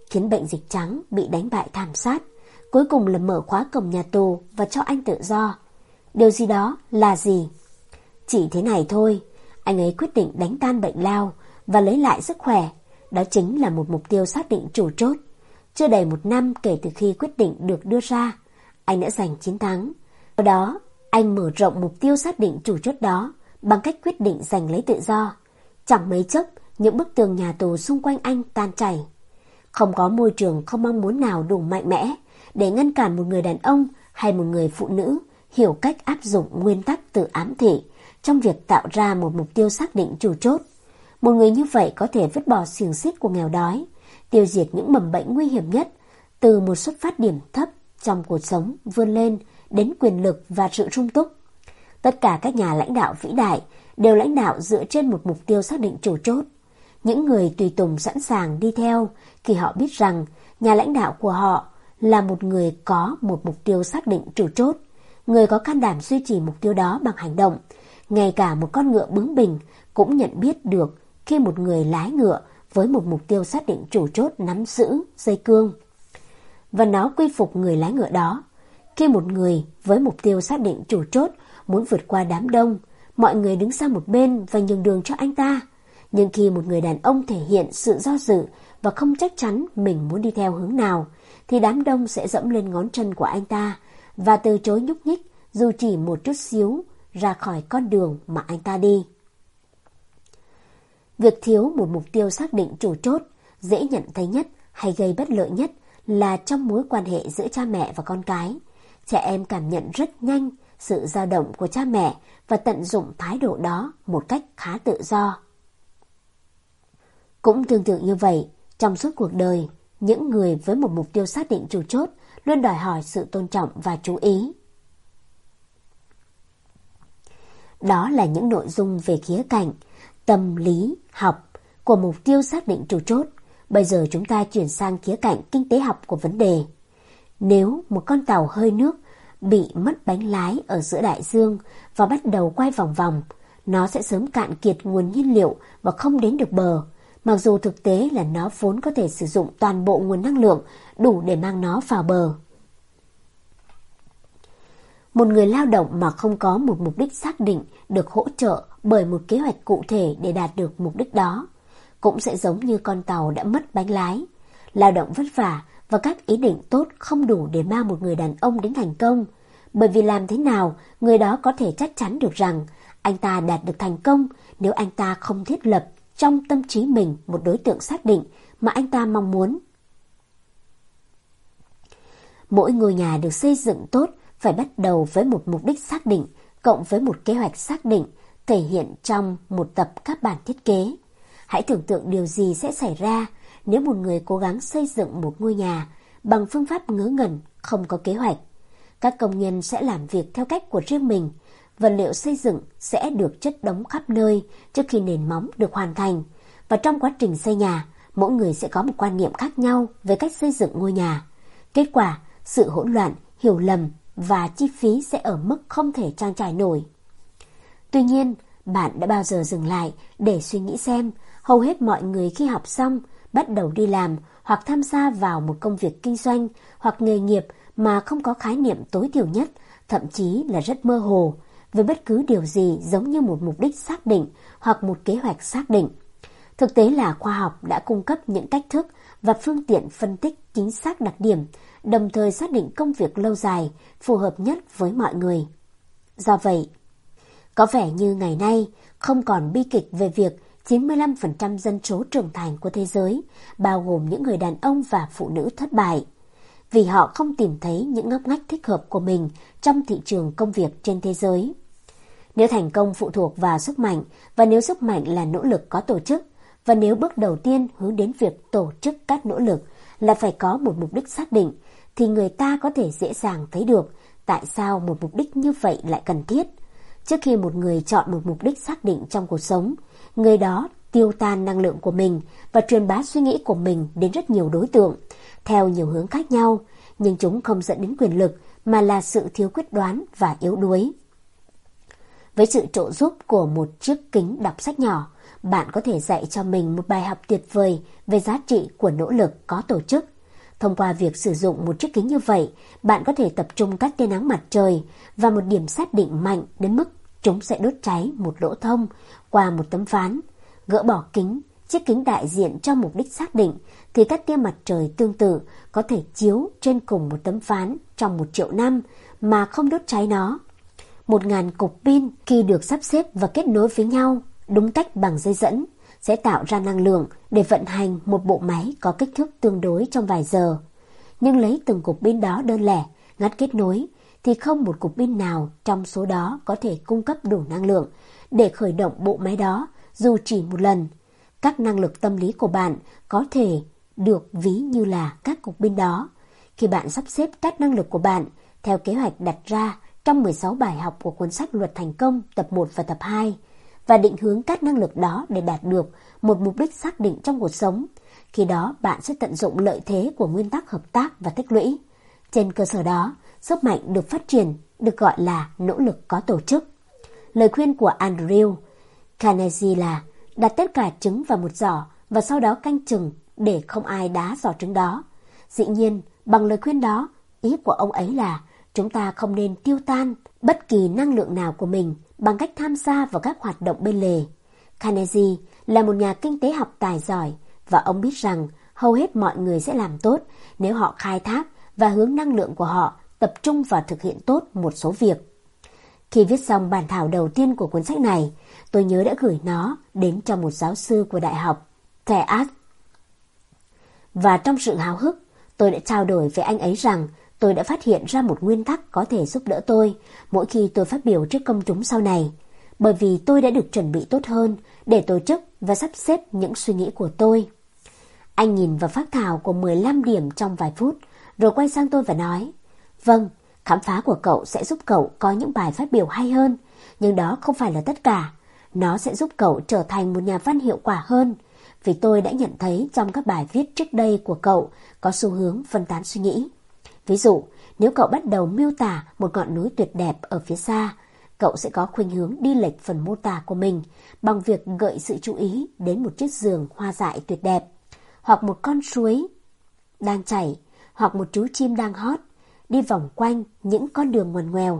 khiến bệnh dịch trắng bị đánh bại thảm sát, cuối cùng là mở khóa cổng nhà tù và cho anh tự do. Điều gì đó là gì? Chỉ thế này thôi, anh ấy quyết định đánh tan bệnh lao và lấy lại sức khỏe. Đó chính là một mục tiêu xác định chủ chốt. Chưa đầy một năm kể từ khi quyết định được đưa ra, anh đã giành chiến thắng. Sau đó, anh mở rộng mục tiêu xác định chủ chốt đó bằng cách quyết định giành lấy tự do. Chẳng mấy chốc, những bức tường nhà tù xung quanh anh tan chảy. Không có môi trường không mong muốn nào đủ mạnh mẽ để ngăn cản một người đàn ông hay một người phụ nữ hiểu cách áp dụng nguyên tắc tự ám thị trong việc tạo ra một mục tiêu xác định chủ chốt. Một người như vậy có thể vứt bỏ xiềng xích của nghèo đói, tiêu diệt những mầm bệnh nguy hiểm nhất, từ một xuất phát điểm thấp trong cuộc sống vươn lên đến quyền lực và sự sung túc. Tất cả các nhà lãnh đạo vĩ đại đều lãnh đạo dựa trên một mục tiêu xác định chủ chốt. Những người tùy tùng sẵn sàng đi theo khi họ biết rằng nhà lãnh đạo của họ là một người có một mục tiêu xác định chủ chốt, người có can đảm duy trì mục tiêu đó bằng hành động. Ngay cả một con ngựa bướng bỉnh cũng nhận biết được khi một người lái ngựa với một mục tiêu xác định chủ chốt nắm giữ dây cương, và nó quy phục người lái ngựa đó. Khi một người với mục tiêu xác định chủ chốt muốn vượt qua đám đông, mọi người đứng sang một bên và nhường đường cho anh ta. Nhưng khi một người đàn ông thể hiện sự do dự và không chắc chắn mình muốn đi theo hướng nào, thì đám đông sẽ dẫm lên ngón chân của anh ta và từ chối nhúc nhích dù chỉ một chút xíu ra khỏi con đường mà anh ta đi. Việc thiếu một mục tiêu xác định chủ chốt dễ nhận thấy nhất hay gây bất lợi nhất là trong mối quan hệ giữa cha mẹ và con cái. Trẻ em cảm nhận rất nhanh sự dao động của cha mẹ và tận dụng thái độ đó một cách khá tự do. Cũng tương tự như vậy, trong suốt cuộc đời, những người với một mục tiêu xác định chủ chốt luôn đòi hỏi sự tôn trọng và chú ý. Đó là những nội dung về khía cạnh tâm lý học của mục tiêu xác định chủ chốt. Bây giờ chúng ta chuyển sang khía cạnh kinh tế học của vấn đề. Nếu một con tàu hơi nước bị mất bánh lái ở giữa đại dương và bắt đầu quay vòng vòng, nó sẽ sớm cạn kiệt nguồn nhiên liệu và không đến được bờ, mặc dù thực tế là nó vốn có thể sử dụng toàn bộ nguồn năng lượng đủ để mang nó vào bờ. Một người lao động mà không có một mục đích xác định được hỗ trợ bởi một kế hoạch cụ thể để đạt được mục đích đó, cũng sẽ giống như con tàu đã mất bánh lái. Lao động vất vả và các ý định tốt không đủ để mang một người đàn ông đến thành công, bởi vì làm thế nào người đó có thể chắc chắn được rằng anh ta đạt được thành công nếu anh ta không thiết lập trong tâm trí mình một đối tượng xác định mà anh ta mong muốn. Mỗi ngôi nhà được xây dựng tốt phải bắt đầu với một mục đích xác định cộng với một kế hoạch xác định thể hiện trong một tập các bản thiết kế. Hãy tưởng tượng điều gì sẽ xảy ra nếu một người cố gắng xây dựng một ngôi nhà bằng phương pháp ngớ ngẩn, không có kế hoạch. Các công nhân sẽ làm việc theo cách của riêng mình. Vật liệu xây dựng sẽ được chất đống khắp nơi trước khi nền móng được hoàn thành. Và trong quá trình xây nhà, mỗi người sẽ có một quan niệm khác nhau về cách xây dựng ngôi nhà. Kết quả, sự hỗn loạn, hiểu lầm và chi phí sẽ ở mức không thể trang trải nổi. Tuy nhiên, bạn đã bao giờ dừng lại để suy nghĩ xem hầu hết mọi người khi học xong, bắt đầu đi làm hoặc tham gia vào một công việc kinh doanh hoặc nghề nghiệp mà không có khái niệm tối thiểu nhất, thậm chí là rất mơ hồ, về bất cứ điều gì giống như một mục đích xác định hoặc một kế hoạch xác định. Thực tế là khoa học đã cung cấp những cách thức và phương tiện phân tích chính xác đặc điểm, đồng thời xác định công việc lâu dài phù hợp nhất với mọi người. Do vậy, có vẻ như ngày nay không còn bi kịch về việc chín mươi lăm phần trăm dân số trưởng thành của thế giới, bao gồm những người đàn ông và phụ nữ thất bại, vì họ không tìm thấy những ngóc ngách thích hợp của mình trong thị trường công việc trên thế giới. Nếu thành công phụ thuộc vào sức mạnh, và nếu sức mạnh là nỗ lực có tổ chức, và nếu bước đầu tiên hướng đến việc tổ chức các nỗ lực là phải có một mục đích xác định, thì người ta có thể dễ dàng thấy được tại sao một mục đích như vậy lại cần thiết. Trước khi một người chọn một mục đích xác định trong cuộc sống, người đó tiêu tan năng lượng của mình và truyền bá suy nghĩ của mình đến rất nhiều đối tượng, theo nhiều hướng khác nhau, nhưng chúng không dẫn đến quyền lực mà là sự thiếu quyết đoán và yếu đuối. Với sự trợ giúp của một chiếc kính đọc sách nhỏ, bạn có thể dạy cho mình một bài học tuyệt vời về giá trị của nỗ lực có tổ chức. Thông qua việc sử dụng một chiếc kính như vậy, bạn có thể tập trung các tia nắng mặt trời vào một điểm xác định mạnh đến mức chúng sẽ đốt cháy một lỗ thông qua một tấm ván. Gỡ bỏ kính, chiếc kính đại diện cho mục đích xác định, thì các tia mặt trời tương tự có thể chiếu trên cùng một tấm ván trong một triệu năm mà không đốt cháy nó. Một ngàn cục pin khi được sắp xếp và kết nối với nhau đúng cách bằng dây dẫn sẽ tạo ra năng lượng để vận hành một bộ máy có kích thước tương đối trong vài giờ. Nhưng lấy từng cục pin đó đơn lẻ, ngắt kết nối, thì không một cục pin nào trong số đó có thể cung cấp đủ năng lượng để khởi động bộ máy đó dù chỉ một lần. Các năng lực tâm lý của bạn có thể được ví như là các cục pin đó. Khi bạn sắp xếp các năng lực của bạn theo kế hoạch đặt ra trong mười sáu bài học của cuốn sách Luật Thành Công tập một và tập hai, và định hướng các năng lực đó để đạt được một mục đích xác định trong cuộc sống, khi đó bạn sẽ tận dụng lợi thế của nguyên tắc hợp tác và tích lũy. Trên cơ sở đó, sức mạnh được phát triển được gọi là nỗ lực có tổ chức. Lời khuyên của Andrew Carnegie là đặt tất cả trứng vào một giỏ và sau đó canh chừng để không ai đá giỏ trứng đó. Dĩ nhiên, bằng lời khuyên đó, ý của ông ấy là chúng ta không nên tiêu tan bất kỳ năng lượng nào của mình bằng cách tham gia vào các hoạt động bên lề. Carnegie là một nhà kinh tế học tài giỏi và ông biết rằng hầu hết mọi người sẽ làm tốt nếu họ khai thác và hướng năng lượng của họ tập trung vào thực hiện tốt một số việc. Khi viết xong bản thảo đầu tiên của cuốn sách này, tôi nhớ đã gửi nó đến cho một giáo sư của đại học Theas. Và trong sự háo hức, tôi đã trao đổi với anh ấy rằng tôi đã phát hiện ra một nguyên tắc có thể giúp đỡ tôi mỗi khi tôi phát biểu trước công chúng sau này, bởi vì tôi đã được chuẩn bị tốt hơn để tổ chức và sắp xếp những suy nghĩ của tôi. Anh nhìn vào phác thảo của mười lăm điểm trong vài phút, rồi quay sang tôi và nói, vâng, khám phá của cậu sẽ giúp cậu có những bài phát biểu hay hơn, nhưng đó không phải là tất cả. Nó sẽ giúp cậu trở thành một nhà văn hiệu quả hơn, vì tôi đã nhận thấy trong các bài viết trước đây của cậu có xu hướng phân tán suy nghĩ. Ví dụ, nếu cậu bắt đầu miêu tả một ngọn núi tuyệt đẹp ở phía xa, cậu sẽ có khuynh hướng đi lệch phần mô tả của mình bằng việc gợi sự chú ý đến một chiếc giường hoa dại tuyệt đẹp, hoặc một con suối đang chảy, hoặc một chú chim đang hót, đi vòng quanh những con đường ngoằn ngoèo.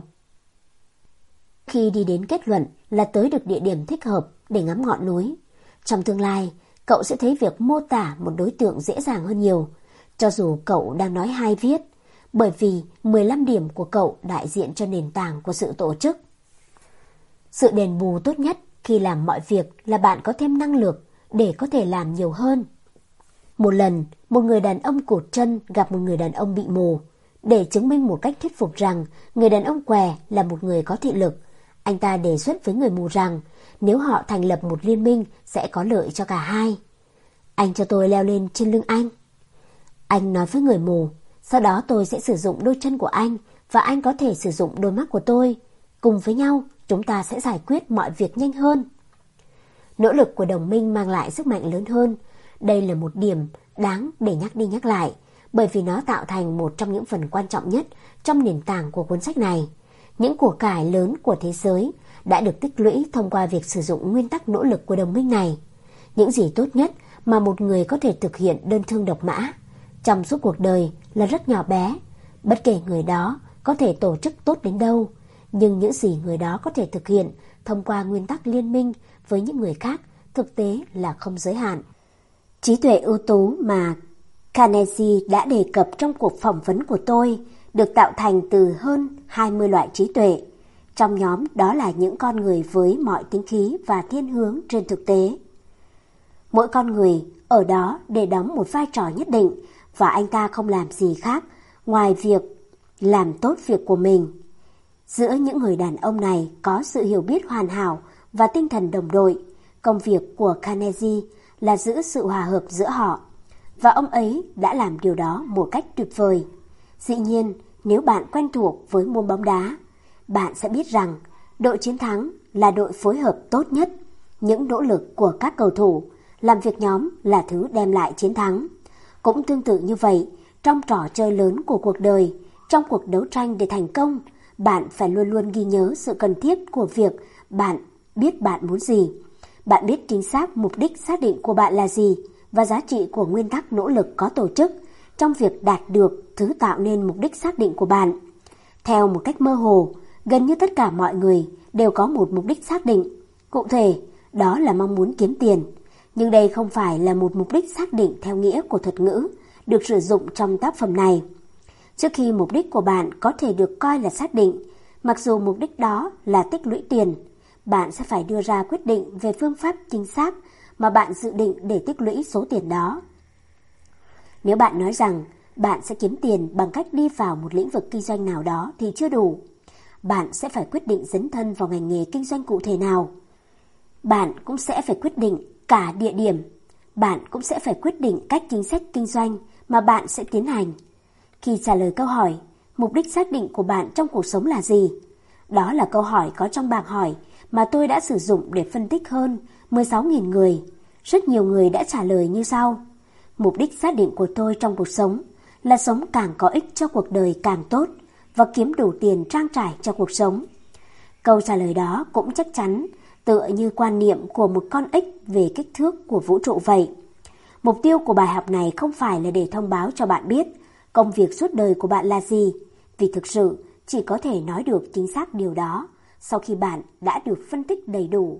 Khi đi đến kết luận là tới được địa điểm thích hợp để ngắm ngọn núi, trong tương lai, cậu sẽ thấy việc mô tả một đối tượng dễ dàng hơn nhiều, cho dù cậu đang nói hay viết, bởi vì mười lăm điểm của cậu đại diện cho nền tảng của sự tổ chức. Sự đền bù tốt nhất khi làm mọi việc là bạn có thêm năng lực để có thể làm nhiều hơn. Một lần, một người đàn ông cụt chân gặp một người đàn ông bị mù. Để chứng minh một cách thuyết phục rằng người đàn ông què là một người có thị lực, anh ta đề xuất với người mù rằng nếu họ thành lập một liên minh sẽ có lợi cho cả hai. Anh cho tôi leo lên trên lưng anh. Anh nói với người mù, sau đó tôi sẽ sử dụng đôi chân của anh và anh có thể sử dụng đôi mắt của tôi. Cùng với nhau, chúng ta sẽ giải quyết mọi việc nhanh hơn. Nỗ lực của đồng minh mang lại sức mạnh lớn hơn. Đây là một điểm đáng để nhắc đi nhắc lại, bởi vì nó tạo thành một trong những phần quan trọng nhất trong nền tảng của cuốn sách này. Những của cải lớn của thế giới đã được tích lũy thông qua việc sử dụng nguyên tắc nỗ lực của đồng minh này. Những gì tốt nhất mà một người có thể thực hiện đơn thương độc mã trong suốt cuộc đời là rất nhỏ bé. Bất kể người đó có thể tổ chức tốt đến đâu, nhưng những gì người đó có thể thực hiện thông qua nguyên tắc liên minh với những người khác thực tế là không giới hạn. Trí tuệ ưu tú mà Carnegie đã đề cập trong cuộc phỏng vấn của tôi được tạo thành từ hơn hai mươi loại trí tuệ. Trong nhóm đó là những con người với mọi tính khí và thiên hướng trên thực tế. Mỗi con người ở đó để đóng một vai trò nhất định và anh ta không làm gì khác ngoài việc làm tốt việc của mình. Giữa những người đàn ông này có sự hiểu biết hoàn hảo và tinh thần đồng đội. Công việc của Carnegie là giữ sự hòa hợp giữa họ, và ông ấy đã làm điều đó một cách tuyệt vời. Dĩ nhiên, nếu bạn quen thuộc với môn bóng đá, bạn sẽ biết rằng đội chiến thắng là đội phối hợp tốt nhất. Những nỗ lực của các cầu thủ làm việc nhóm là thứ đem lại chiến thắng. Cũng tương tự như vậy, trong trò chơi lớn của cuộc đời, trong cuộc đấu tranh để thành công, bạn phải luôn luôn ghi nhớ sự cần thiết của việc bạn biết bạn muốn gì. Bạn biết chính xác mục đích xác định của bạn là gì và giá trị của nguyên tắc nỗ lực có tổ chức trong việc đạt được thứ tạo nên mục đích xác định của bạn. Theo một cách mơ hồ, gần như tất cả mọi người đều có một mục đích xác định. Cụ thể, đó là mong muốn kiếm tiền. Nhưng đây không phải là một mục đích xác định theo nghĩa của thuật ngữ được sử dụng trong tác phẩm này. Trước khi mục đích của bạn có thể được coi là xác định, mặc dù mục đích đó là tích lũy tiền, bạn sẽ phải đưa ra quyết định về phương pháp chính xác mà bạn dự định để tích lũy số tiền đó. Nếu bạn nói rằng bạn sẽ kiếm tiền bằng cách đi vào một lĩnh vực kinh doanh nào đó thì chưa đủ. Bạn sẽ phải quyết định dấn thân vào ngành nghề kinh doanh cụ thể nào. Bạn cũng sẽ phải quyết định cả địa điểm. Bạn cũng sẽ phải quyết định cách chính sách kinh doanh mà bạn sẽ tiến hành. Khi trả lời câu hỏi, mục đích xác định của bạn trong cuộc sống là gì? Đó là câu hỏi có trong bảng hỏi mà tôi đã sử dụng để phân tích hơn mười sáu nghìn người. Rất nhiều người đã trả lời như sau. Mục đích xác định của tôi trong cuộc sống là sống càng có ích cho cuộc đời càng tốt và kiếm đủ tiền trang trải cho cuộc sống. Câu trả lời đó cũng chắc chắn tựa như quan niệm của một con ếch về kích thước của vũ trụ vậy. Mục tiêu của bài học này không phải là để thông báo cho bạn biết công việc suốt đời của bạn là gì, vì thực sự chỉ có thể nói được chính xác điều đó sau khi bạn đã được phân tích đầy đủ.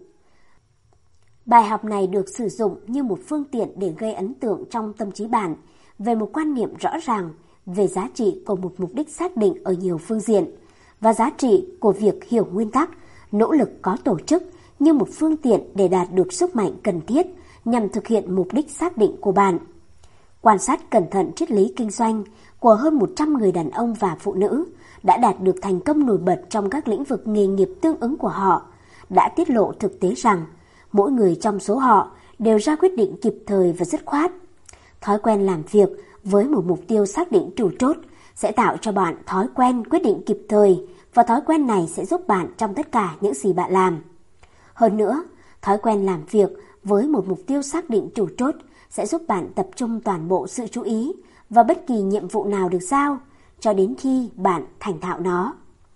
Bài học này được sử dụng như một phương tiện để gây ấn tượng trong tâm trí bạn về một quan niệm rõ ràng về giá trị của một mục đích xác định ở nhiều phương diện và giá trị của việc hiểu nguyên tắc, nỗ lực có tổ chức như một phương tiện để đạt được sức mạnh cần thiết nhằm thực hiện mục đích xác định của bạn. Quan sát cẩn thận triết lý kinh doanh của hơn một trăm người đàn ông và phụ nữ đã đạt được thành công nổi bật trong các lĩnh vực nghề nghiệp tương ứng của họ, đã tiết lộ thực tế rằng mỗi người trong số họ đều ra quyết định kịp thời và dứt khoát. Thói quen làm việc với một mục tiêu xác định chủ chốt sẽ tạo cho bạn thói quen quyết định kịp thời và thói quen này sẽ giúp bạn trong tất cả những gì bạn làm. Hơn nữa, thói quen làm việc với một mục tiêu xác định chủ chốt sẽ giúp bạn tập trung toàn bộ sự chú ý vào bất kỳ nhiệm vụ nào được giao cho đến khi bạn thành thạo nó.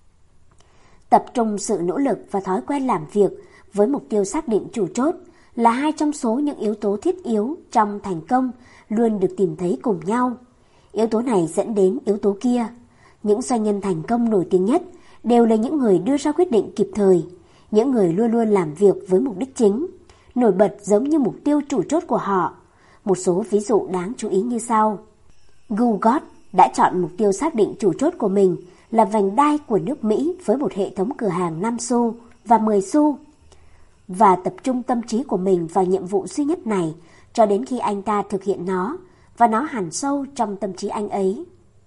Tập trung sự nỗ lực và thói quen làm việc với mục tiêu xác định chủ chốt là hai trong số những yếu tố thiết yếu trong thành công luôn được tìm thấy cùng nhau. Yếu tố này dẫn đến yếu tố kia. Những doanh nhân thành công nổi tiếng nhất đều là những người đưa ra quyết định kịp thời, những người luôn luôn làm việc với mục đích chính, nổi bật giống như mục tiêu chủ chốt của họ. Một số ví dụ đáng chú ý như sau. Google đã chọn mục tiêu xác định chủ chốt của mình là vành đai của nước Mỹ với một hệ thống cửa hàng năm xu và mười xu và tập trung tâm trí của mình vào nhiệm vụ duy nhất này cho đến khi anh ta thực hiện nó và nó hằn sâu trong tâm trí anh ấy.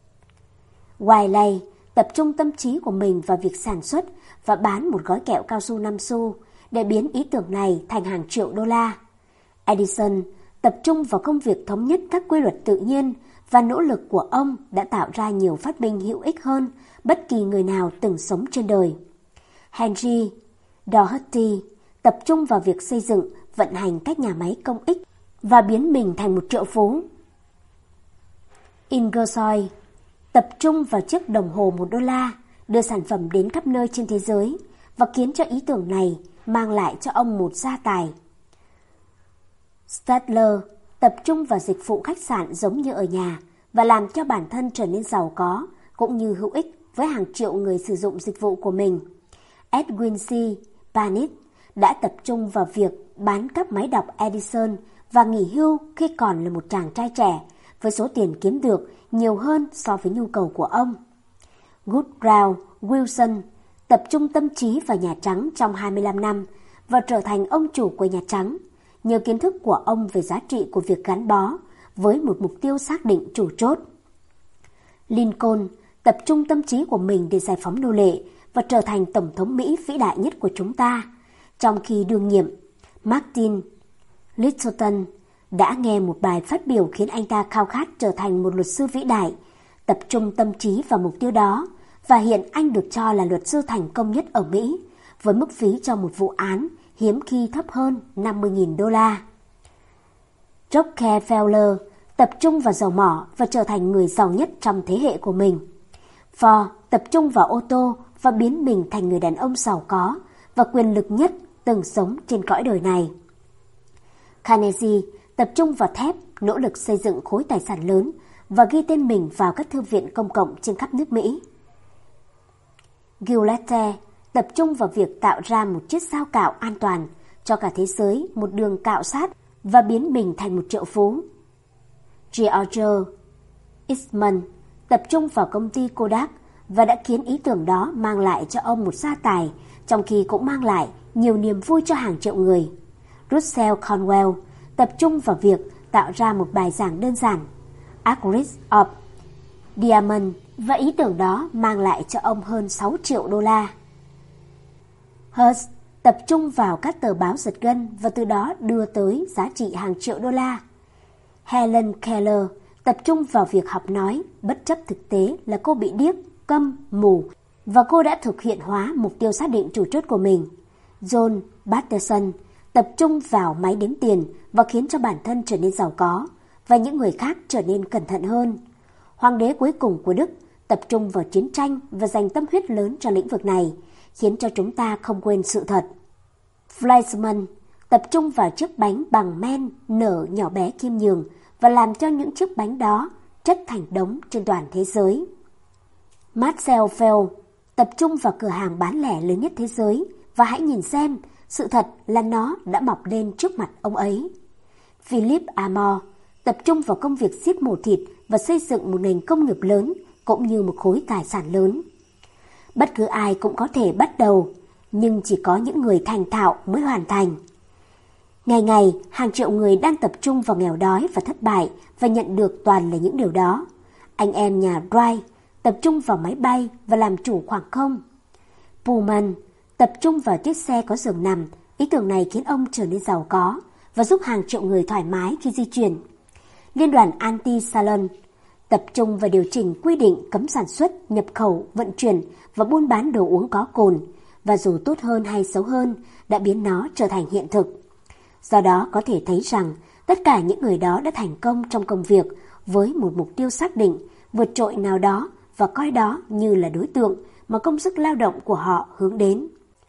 Wiley tập trung tâm trí của mình vào việc sản xuất và bán một gói kẹo cao su năm xu để biến ý tưởng này thành hàng triệu đô la. Edison tập trung vào công việc thống nhất các quy luật tự nhiên và nỗ lực của ông đã tạo ra nhiều phát minh hữu ích hơn bất kỳ người nào từng sống trên đời. Henry Doherty tập trung vào việc xây dựng, vận hành các nhà máy công ích và biến mình thành một triệu phú. Ingersoll tập trung vào chiếc đồng hồ một đô la, đưa sản phẩm đến khắp nơi trên thế giới và khiến cho ý tưởng này mang lại cho ông một gia tài. Stadler tập trung vào dịch vụ khách sạn giống như ở nhà và làm cho bản thân trở nên giàu có cũng như hữu ích với hàng triệu người sử dụng dịch vụ của mình. Edwin C. Panis đã tập trung vào việc bán các máy đọc Edison và nghỉ hưu khi còn là một chàng trai trẻ với số tiền kiếm được nhiều hơn so với nhu cầu của ông. Woodrow Wilson tập trung tâm trí vào Nhà Trắng trong hai mươi lăm năm và trở thành ông chủ của Nhà Trắng nhờ kiến thức của ông về giá trị của việc gắn bó với một mục tiêu xác định chủ chốt. Lincoln tập trung tâm trí của mình để giải phóng nô lệ và trở thành Tổng thống Mỹ vĩ đại nhất của chúng ta. Trong khi đương nhiệm, Martin Littleton đã nghe một bài phát biểu khiến anh ta khao khát trở thành một luật sư vĩ đại, tập trung tâm trí vào mục tiêu đó, và hiện anh được cho là luật sư thành công nhất ở Mỹ, với mức phí cho một vụ án hiếm khi thấp hơn năm mươi nghìn đô la. Rockefeller tập trung vào dầu mỏ và trở thành người giàu nhất trong thế hệ của mình. Ford tập trung vào ô tô và biến mình thành người đàn ông giàu có và quyền lực nhất từng sống trên cõi đời này. Carnegie tập trung vào thép, nỗ lực xây dựng khối tài sản lớn và ghi tên mình vào các thư viện công cộng trên khắp nước Mỹ. Gillette tập trung vào việc tạo ra một chiếc sao cạo an toàn cho cả thế giới, một đường cạo sát và biến mình thành một triệu phú. George Eastman tập trung vào công ty Kodak và đã khiến ý tưởng đó mang lại cho ông một gia tài, trong khi cũng mang lại nhiều niềm vui cho hàng triệu người. Russell Cornwell tập trung vào việc tạo ra một bài giảng đơn giản, Acres of Diamond, và ý tưởng đó mang lại cho ông hơn sáu triệu đô la. Hearst tập trung vào các tờ báo giật gân và từ đó đưa tới giá trị hàng triệu đô la. Helen Keller tập trung vào việc học nói, bất chấp thực tế là cô bị điếc, câm, mù, và cô đã thực hiện hóa mục tiêu xác định chủ chốt của mình. John Patterson tập trung vào máy đếm tiền và khiến cho bản thân trở nên giàu có, và những người khác trở nên cẩn thận hơn. Hoàng đế cuối cùng của Đức tập trung vào chiến tranh và dành tâm huyết lớn cho lĩnh vực này, khiến cho chúng ta không quên sự thật. Fleischmann tập trung vào chiếc bánh bằng men nở nhỏ bé khiêm nhường và làm cho những chiếc bánh đó chất thành đống trên toàn thế giới. Marcel Fell tập trung vào cửa hàng bán lẻ lớn nhất thế giới và hãy nhìn xem, sự thật là nó đã mọc lên trước mặt ông ấy. Philip Amor tập trung vào công việc giết mổ thịt và xây dựng một nền công nghiệp lớn cũng như một khối tài sản lớn. Bất cứ ai cũng có thể bắt đầu, nhưng chỉ có những người thành thạo mới hoàn thành. Ngày ngày, hàng triệu người đang tập trung vào nghèo đói và thất bại và nhận được toàn là những điều đó. Anh em nhà Wright tập trung vào máy bay và làm chủ khoảng không. Pullman tập trung vào chiếc xe có giường nằm. Ý tưởng này khiến ông trở nên giàu có và giúp hàng triệu người thoải mái khi di chuyển. Liên đoàn Anti-Salon tập trung vào điều chỉnh quy định cấm sản xuất, nhập khẩu, vận chuyển và buôn bán đồ uống có cồn, và dù tốt hơn hay xấu hơn, đã biến nó trở thành hiện thực. Do đó có thể thấy rằng tất cả những người đó đã thành công trong công việc với một mục tiêu xác định, vượt trội nào đó và coi đó như là đối tượng mà công sức lao động của họ hướng đến.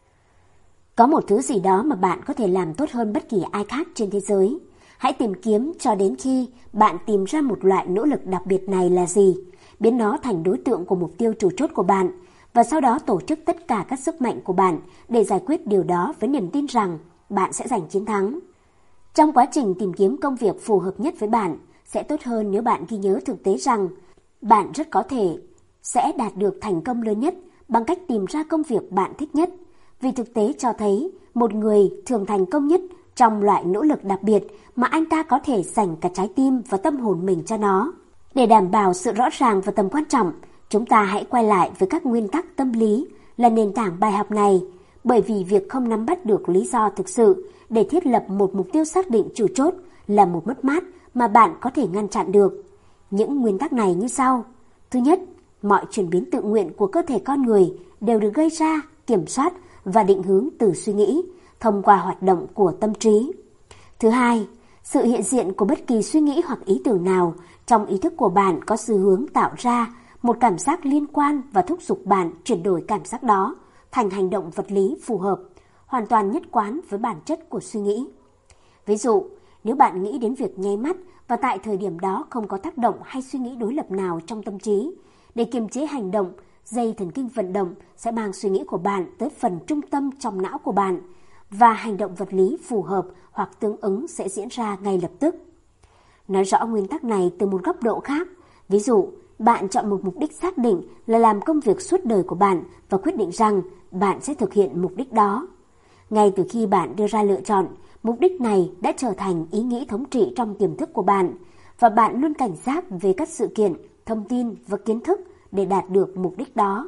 Có một thứ gì đó mà bạn có thể làm tốt hơn bất kỳ ai khác trên thế giới. Hãy tìm kiếm cho đến khi bạn tìm ra một loại nỗ lực đặc biệt này là gì, biến nó thành đối tượng của mục tiêu chủ chốt của bạn, và sau đó tổ chức tất cả các sức mạnh của bạn để giải quyết điều đó với niềm tin rằng bạn sẽ giành chiến thắng. Trong quá trình tìm kiếm công việc phù hợp nhất với bạn, sẽ tốt hơn nếu bạn ghi nhớ thực tế rằng bạn rất có thể sẽ đạt được thành công lớn nhất bằng cách tìm ra công việc bạn thích nhất. Vì thực tế cho thấy một người thường thành công nhất trong loại nỗ lực đặc biệt mà anh ta có thể dành cả trái tim và tâm hồn mình cho nó. Để đảm bảo sự rõ ràng và tầm quan trọng, chúng ta hãy quay lại với các nguyên tắc tâm lý là nền tảng bài học này, bởi vì việc không nắm bắt được lý do thực sự để thiết lập một mục tiêu xác định chủ chốt là một mất mát mà bạn có thể ngăn chặn được. Những nguyên tắc này như sau. Thứ nhất, mọi chuyển biến tự nguyện của cơ thể con người đều được gây ra, kiểm soát và định hướng từ suy nghĩ, thông qua hoạt động của tâm trí. Thứ hai, sự hiện diện của bất kỳ suy nghĩ hoặc ý tưởng nào trong ý thức của bạn có xu hướng tạo ra một cảm giác liên quan và thúc giục bạn chuyển đổi cảm giác đó thành hành động vật lý phù hợp, hoàn toàn nhất quán với bản chất của suy nghĩ. Ví dụ, nếu bạn nghĩ đến việc nháy mắt và tại thời điểm đó không có tác động hay suy nghĩ đối lập nào trong tâm trí, để kiềm chế hành động, dây thần kinh vận động sẽ mang suy nghĩ của bạn tới phần trung tâm trong não của bạn, và hành động vật lý phù hợp hoặc tương ứng sẽ diễn ra ngay lập tức. Nói rõ nguyên tắc này từ một góc độ khác, ví dụ, bạn chọn một mục đích xác định là làm công việc suốt đời của bạn và quyết định rằng bạn sẽ thực hiện mục đích đó. Ngay từ khi bạn đưa ra lựa chọn, mục đích này đã trở thành ý nghĩ thống trị trong tiềm thức của bạn, và bạn luôn cảnh giác về các sự kiện, thông tin và kiến thức để đạt được mục đích đó.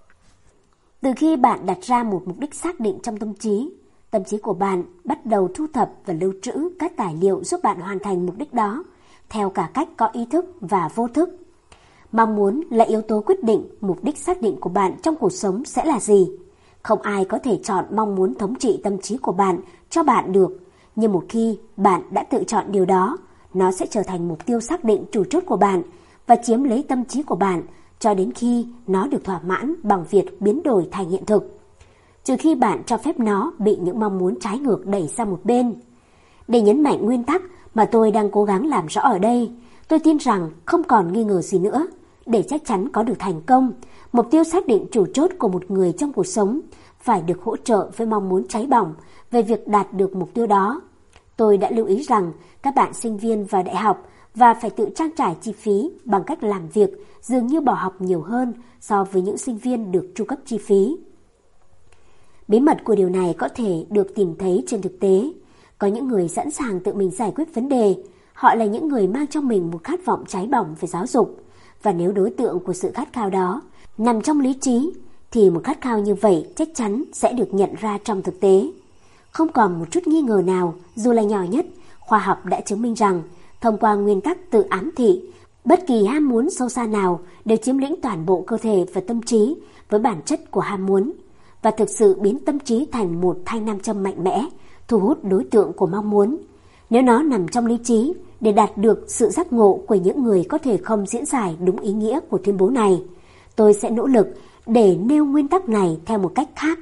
Từ khi bạn đặt ra một mục đích xác định trong tâm trí, tâm trí của bạn bắt đầu thu thập và lưu trữ các tài liệu giúp bạn hoàn thành mục đích đó, theo cả cách có ý thức và vô thức. Mong muốn là yếu tố quyết định mục đích xác định của bạn trong cuộc sống sẽ là gì. Không ai có thể chọn mong muốn thống trị tâm trí của bạn cho bạn được, nhưng một khi bạn đã tự chọn điều đó, nó sẽ trở thành mục tiêu xác định chủ chốt của bạn và chiếm lấy tâm trí của bạn cho đến khi nó được thỏa mãn bằng việc biến đổi thành hiện thực. Trừ khi bạn cho phép nó bị những mong muốn trái ngược đẩy sang một bên. Để nhấn mạnh nguyên tắc mà tôi đang cố gắng làm rõ ở đây, tôi tin rằng không còn nghi ngờ gì nữa. Để chắc chắn có được thành công, mục tiêu xác định chủ chốt của một người trong cuộc sống phải được hỗ trợ với mong muốn cháy bỏng về việc đạt được mục tiêu đó. Tôi đã lưu ý rằng các bạn sinh viên vào đại học và phải tự trang trải chi phí bằng cách làm việc dường như bỏ học nhiều hơn so với những sinh viên được tru cấp chi phí. Bí mật của điều này có thể được tìm thấy trên thực tế. Có những người sẵn sàng tự mình giải quyết vấn đề. Họ là những người mang trong mình một khát vọng cháy bỏng về giáo dục. Và nếu đối tượng của sự khát khao đó nằm trong lý trí, thì một khát khao như vậy chắc chắn sẽ được nhận ra trong thực tế. Không còn một chút nghi ngờ nào, dù là nhỏ nhất, khoa học đã chứng minh rằng thông qua nguyên tắc tự ám thị, bất kỳ ham muốn sâu xa nào đều chiếm lĩnh toàn bộ cơ thể và tâm trí với bản chất của ham muốn, và thực sự biến tâm trí thành một thanh nam châm mạnh mẽ, thu hút đối tượng của mong muốn. Nếu nó nằm trong lý trí, để đạt được sự giác ngộ của những người có thể không diễn giải đúng ý nghĩa của tuyên bố này, tôi sẽ nỗ lực để nêu nguyên tắc này theo một cách khác.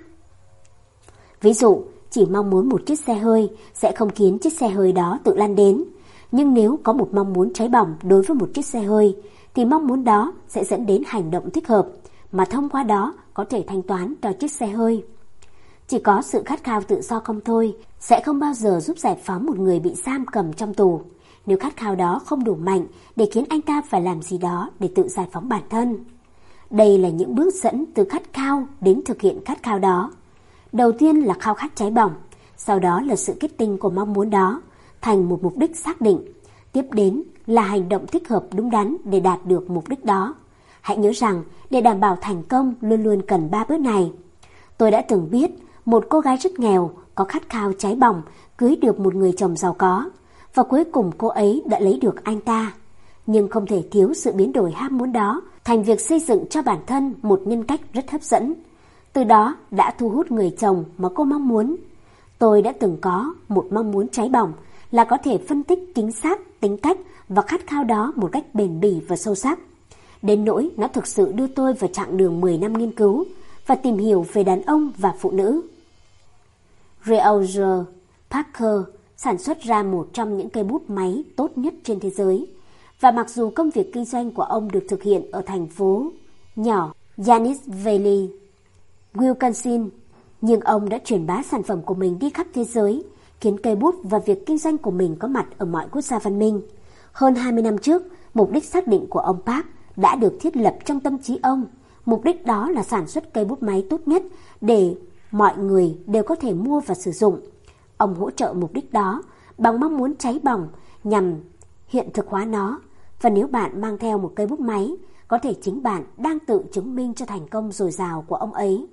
Ví dụ, chỉ mong muốn một chiếc xe hơi sẽ không khiến chiếc xe hơi đó tự lăn đến. Nhưng nếu có một mong muốn cháy bỏng đối với một chiếc xe hơi, thì mong muốn đó sẽ dẫn đến hành động thích hợp, mà thông qua đó có thể thanh toán cho chiếc xe hơi. Chỉ có sự khát khao tự do không thôi sẽ không bao giờ giúp giải phóng một người bị giam cầm trong tù, nếu khát khao đó không đủ mạnh để khiến anh ta phải làm gì đó để tự giải phóng bản thân. Đây là những bước dẫn từ khát khao đến thực hiện khát khao đó. Đầu tiên là khao khát cháy bỏng, sau đó là sự kết tinh của mong muốn đó thành một mục đích xác định. Tiếp đến là hành động thích hợp đúng đắn để đạt được mục đích đó. Hãy nhớ rằng để đảm bảo thành công luôn luôn cần ba bước này. Tôi đã từng biết một cô gái rất nghèo có khát khao cháy bỏng cưới được một người chồng giàu có, và cuối cùng cô ấy đã lấy được anh ta. Nhưng không thể thiếu sự biến đổi ham muốn đó thành việc xây dựng cho bản thân một nhân cách rất hấp dẫn. Từ đó đã thu hút người chồng mà cô mong muốn. Tôi đã từng có một mong muốn cháy bỏng là có thể phân tích chính xác tính cách và khát khao đó một cách bền bỉ và sâu sắc. Đến nỗi nó thực sự đưa tôi vào chặng đường mười năm nghiên cứu và tìm hiểu về đàn ông và phụ nữ. Roger Parker sản xuất ra một trong những cây bút máy tốt nhất trên thế giới. Và mặc dù công việc kinh doanh của ông được thực hiện ở thành phố nhỏ Yanis Valley, Wisconsin, nhưng ông đã truyền bá sản phẩm của mình đi khắp thế giới, khiến cây bút và việc kinh doanh của mình có mặt ở mọi quốc gia văn minh. Hơn hai mươi năm trước, mục đích xác định của ông Park đã được thiết lập trong tâm trí ông. Mục đích đó là sản xuất cây bút máy tốt nhất để mọi người đều có thể mua và sử dụng. Ông hỗ trợ mục đích đó bằng mong muốn cháy bỏng nhằm hiện thực hóa nó. Và nếu bạn mang theo một cây bút máy, có thể chính bạn đang tự chứng minh cho thành công dồi dào của ông ấy.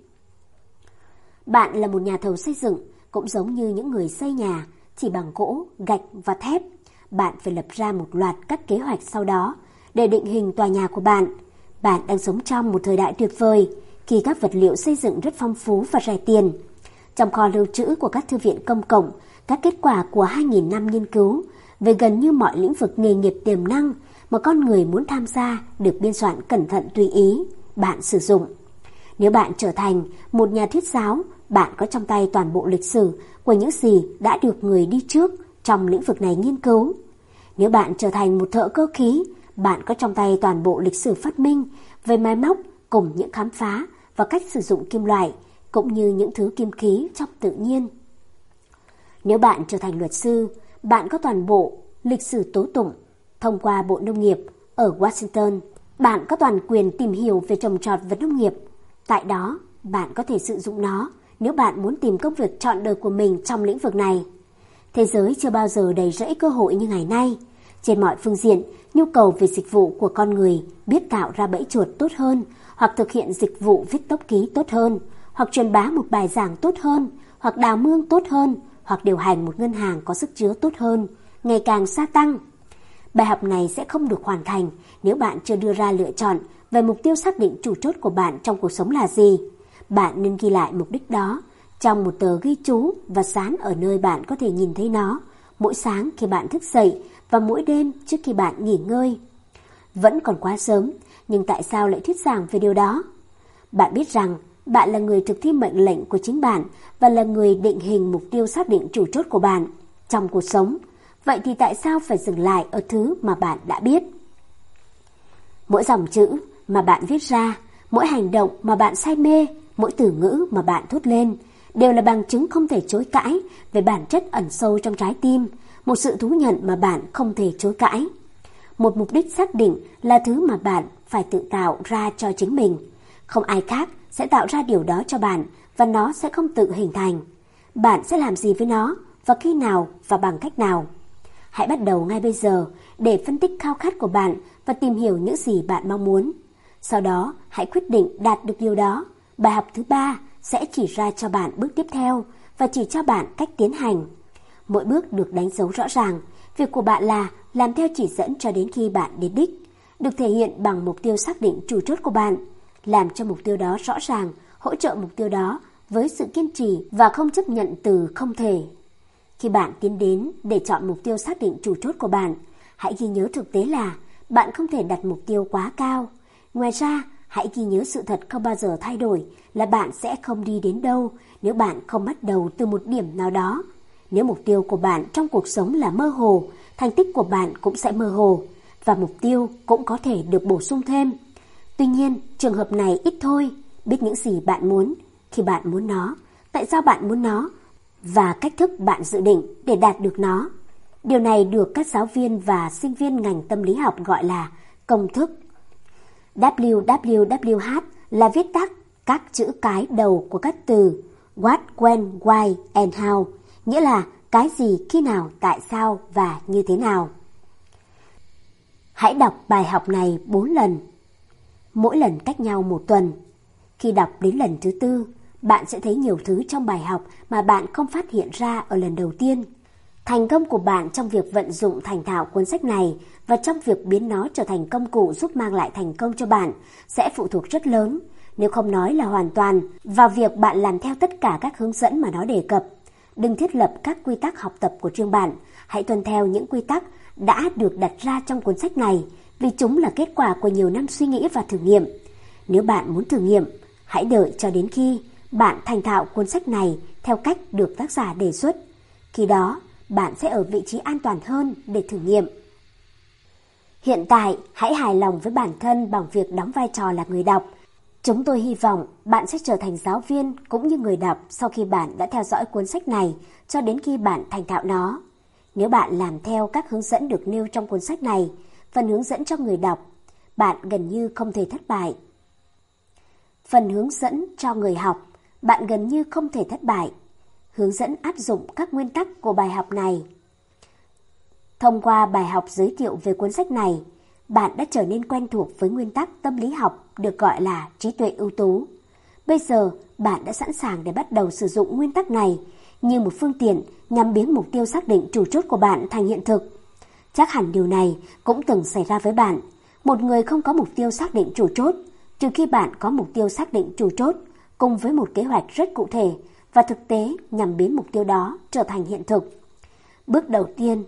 Bạn là một nhà thầu xây dựng, cũng giống như những người xây nhà, chỉ bằng gỗ, gạch và thép. Bạn phải lập ra một loạt các kế hoạch sau đó để định hình tòa nhà của bạn. Bạn đang sống trong một thời đại tuyệt vời, khi các vật liệu xây dựng rất phong phú và rẻ tiền. Trong kho lưu trữ của các thư viện công cộng, các kết quả của hai nghìn năm nghiên cứu về gần như mọi lĩnh vực nghề nghiệp tiềm năng mà con người muốn tham gia được biên soạn cẩn thận tùy ý bạn sử dụng. Nếu bạn trở thành một nhà thuyết giáo, bạn có trong tay toàn bộ lịch sử của những gì đã được người đi trước trong lĩnh vực này nghiên cứu. Nếu bạn trở thành một thợ cơ khí, bạn có trong tay toàn bộ lịch sử phát minh về máy móc cùng những khám phá và cách sử dụng kim loại, cũng như những thứ kim khí trong tự nhiên. Nếu bạn trở thành luật sư, bạn có toàn bộ lịch sử tố tụng thông qua Bộ Nông nghiệp ở Washington. Bạn có toàn quyền tìm hiểu về trồng trọt vật nông nghiệp. Tại đó, bạn có thể sử dụng nó nếu bạn muốn tìm công việc trọn đời của mình trong lĩnh vực này. Thế giới chưa bao giờ đầy rẫy cơ hội như ngày nay. Trên mọi phương diện, nhu cầu về dịch vụ của con người biết tạo ra bẫy chuột tốt hơn, hoặc thực hiện dịch vụ viết tốc ký tốt hơn, hoặc truyền bá một bài giảng tốt hơn, hoặc đào mương tốt hơn, hoặc điều hành một ngân hàng có sức chứa tốt hơn, ngày càng gia tăng. Bài học này sẽ không được hoàn thành nếu bạn chưa đưa ra lựa chọn về mục tiêu xác định chủ chốt của bạn trong cuộc sống là gì. Bạn nên ghi lại mục đích đó trong một tờ ghi chú và dán ở nơi bạn có thể nhìn thấy nó mỗi sáng khi bạn thức dậy và mỗi đêm trước khi bạn nghỉ ngơi. Vẫn còn quá sớm, nhưng tại sao lại thuyết giảng về điều đó? Bạn biết rằng bạn là người thực thi mệnh lệnh của chính bạn và là người định hình mục tiêu xác định chủ chốt của bạn. trong cuộc sống. Vậy thì tại sao phải dừng lại ở thứ mà bạn đã biết? Mỗi dòng chữ mà bạn viết ra, mỗi hành động mà bạn say mê, mỗi từ ngữ mà bạn thốt lên đều là bằng chứng không thể chối cãi về bản chất ẩn sâu trong trái tim, một sự thú nhận mà bạn không thể chối cãi. Một mục đích xác định là thứ mà bạn phải tự tạo ra cho chính mình. Không ai khác sẽ tạo ra điều đó cho bạn và nó sẽ không tự hình thành. Bạn sẽ làm gì với nó và khi nào và bằng cách nào? Hãy bắt đầu ngay bây giờ để phân tích khao khát của bạn và tìm hiểu những gì bạn mong muốn. Sau đó, hãy quyết định đạt được điều đó. Bài học thứ ba sẽ chỉ ra cho bạn bước tiếp theo và chỉ cho bạn cách tiến hành. Mỗi bước được đánh dấu rõ ràng. Việc của bạn là làm theo chỉ dẫn cho đến khi bạn đến đích, được thể hiện bằng mục tiêu xác định chủ chốt của bạn. Làm cho mục tiêu đó rõ ràng, hỗ trợ mục tiêu đó với sự kiên trì và không chấp nhận từ không thể. Khi bạn tiến đến để chọn mục tiêu xác định chủ chốt của bạn, hãy ghi nhớ thực tế là bạn không thể đặt mục tiêu quá cao. Ngoài ra, hãy ghi nhớ sự thật không bao giờ thay đổi là bạn sẽ không đi đến đâu nếu bạn không bắt đầu từ một điểm nào đó. Nếu mục tiêu của bạn trong cuộc sống là mơ hồ, thành tích của bạn cũng sẽ mơ hồ và mục tiêu cũng có thể được bổ sung thêm. Tuy nhiên, trường hợp này ít thôi. Biết những gì bạn muốn, khi bạn muốn nó, tại sao bạn muốn nó và cách thức bạn dự định để đạt được nó. Điều này được các giáo viên và sinh viên ngành tâm lý học gọi là công thức. W W W H là viết tắt các chữ cái đầu của các từ what, when, why and how, nghĩa là cái gì, khi nào, tại sao và như thế nào. Hãy đọc bài học này bốn lần, mỗi lần cách nhau một tuần. Khi đọc đến lần thứ tư, bạn sẽ thấy nhiều thứ trong bài học mà bạn không phát hiện ra ở lần đầu tiên. Thành công của bạn trong việc vận dụng thành thạo cuốn sách này và trong việc biến nó trở thành công cụ giúp mang lại thành công cho bạn sẽ phụ thuộc rất lớn, nếu không nói là hoàn toàn, vào việc bạn làm theo tất cả các hướng dẫn mà nó đề cập. Đừng thiết lập các quy tắc học tập của riêng bạn, hãy tuân theo những quy tắc đã được đặt ra trong cuốn sách này, vì chúng là kết quả của nhiều năm suy nghĩ và thử nghiệm. Nếu bạn muốn thử nghiệm, hãy đợi cho đến khi bạn thành thạo cuốn sách này theo cách được tác giả đề xuất. Khi đó, bạn sẽ ở vị trí an toàn hơn để thử nghiệm. Hiện tại, hãy hài lòng với bản thân bằng việc đóng vai trò là người đọc. Chúng tôi hy vọng bạn sẽ trở thành giáo viên cũng như người đọc sau khi bạn đã theo dõi cuốn sách này cho đến khi bạn thành thạo nó. Nếu bạn làm theo các hướng dẫn được nêu trong cuốn sách này, phần hướng dẫn cho người đọc, bạn gần như không thể thất bại. Phần hướng dẫn cho người học, bạn gần như không thể thất bại. Hướng dẫn áp dụng các nguyên tắc của bài học này. Thông qua bài học giới thiệu về cuốn sách này, bạn đã trở nên quen thuộc với nguyên tắc tâm lý học được gọi là trí tuệ ưu tú. Bây giờ, bạn đã sẵn sàng để bắt đầu sử dụng nguyên tắc này như một phương tiện nhằm biến mục tiêu xác định chủ chốt của bạn thành hiện thực. Chắc hẳn điều này cũng từng xảy ra với bạn. Một người không có mục tiêu xác định chủ chốt, trừ khi bạn có mục tiêu xác định chủ chốt cùng với một kế hoạch rất cụ thể và thực tế nhằm biến mục tiêu đó trở thành hiện thực. Bước đầu tiên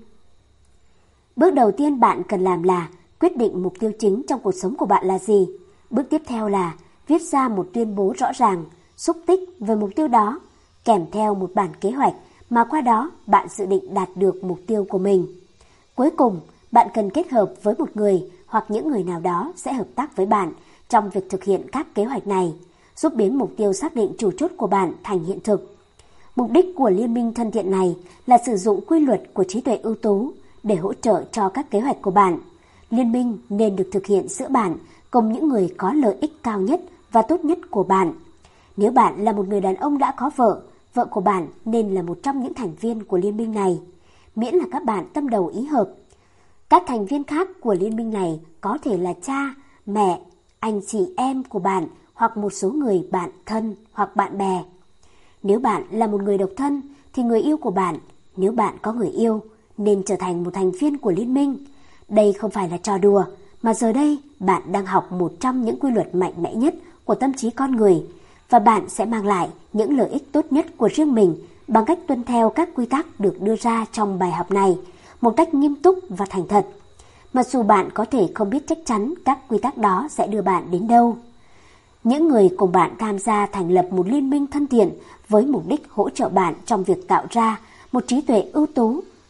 Bước đầu tiên bạn cần làm là quyết định mục tiêu chính trong cuộc sống của bạn là gì. Bước tiếp theo là viết ra một tuyên bố rõ ràng, xúc tích về mục tiêu đó, kèm theo một bản kế hoạch mà qua đó bạn dự định đạt được mục tiêu của mình. Cuối cùng, bạn cần kết hợp với một người hoặc những người nào đó sẽ hợp tác với bạn trong việc thực hiện các kế hoạch này, giúp biến mục tiêu xác định chủ chốt của bạn thành hiện thực. Mục đích của liên minh thân thiện này là sử dụng quy luật của trí tuệ ưu tú để hỗ trợ cho các kế hoạch của bạn. Liên minh nên được thực hiện giữa bạn cùng những người có lợi ích cao nhất và tốt nhất của bạn. Nếu bạn là một người đàn ông đã có vợ, vợ của bạn nên là một trong những thành viên của liên minh này, miễn là các bạn tâm đầu ý hợp. Các thành viên khác của liên minh này có thể là cha, mẹ, anh chị em của bạn hoặc một số người bạn thân hoặc bạn bè. Nếu bạn là một người độc thân thì người yêu của bạn, nếu bạn có người yêu, nên trở thành một thành viên của liên minh. Đây không phải là trò đùa, mà giờ đây bạn đang học một trong những quy luật mạnh mẽ nhất của tâm trí con người, và bạn sẽ mang lại những lợi ích tốt nhất của riêng mình bằng cách tuân theo các quy tắc được đưa ra trong bài học này một cách nghiêm túc và thành thật. Mặc dù bạn có thể không biết chắc chắn các quy tắc đó sẽ đưa bạn đến đâu. Những người cùng bạn tham gia thành lập một liên minh thân thiện với mục đích hỗ trợ bạn trong việc tạo ra một trí tuệ ưu tú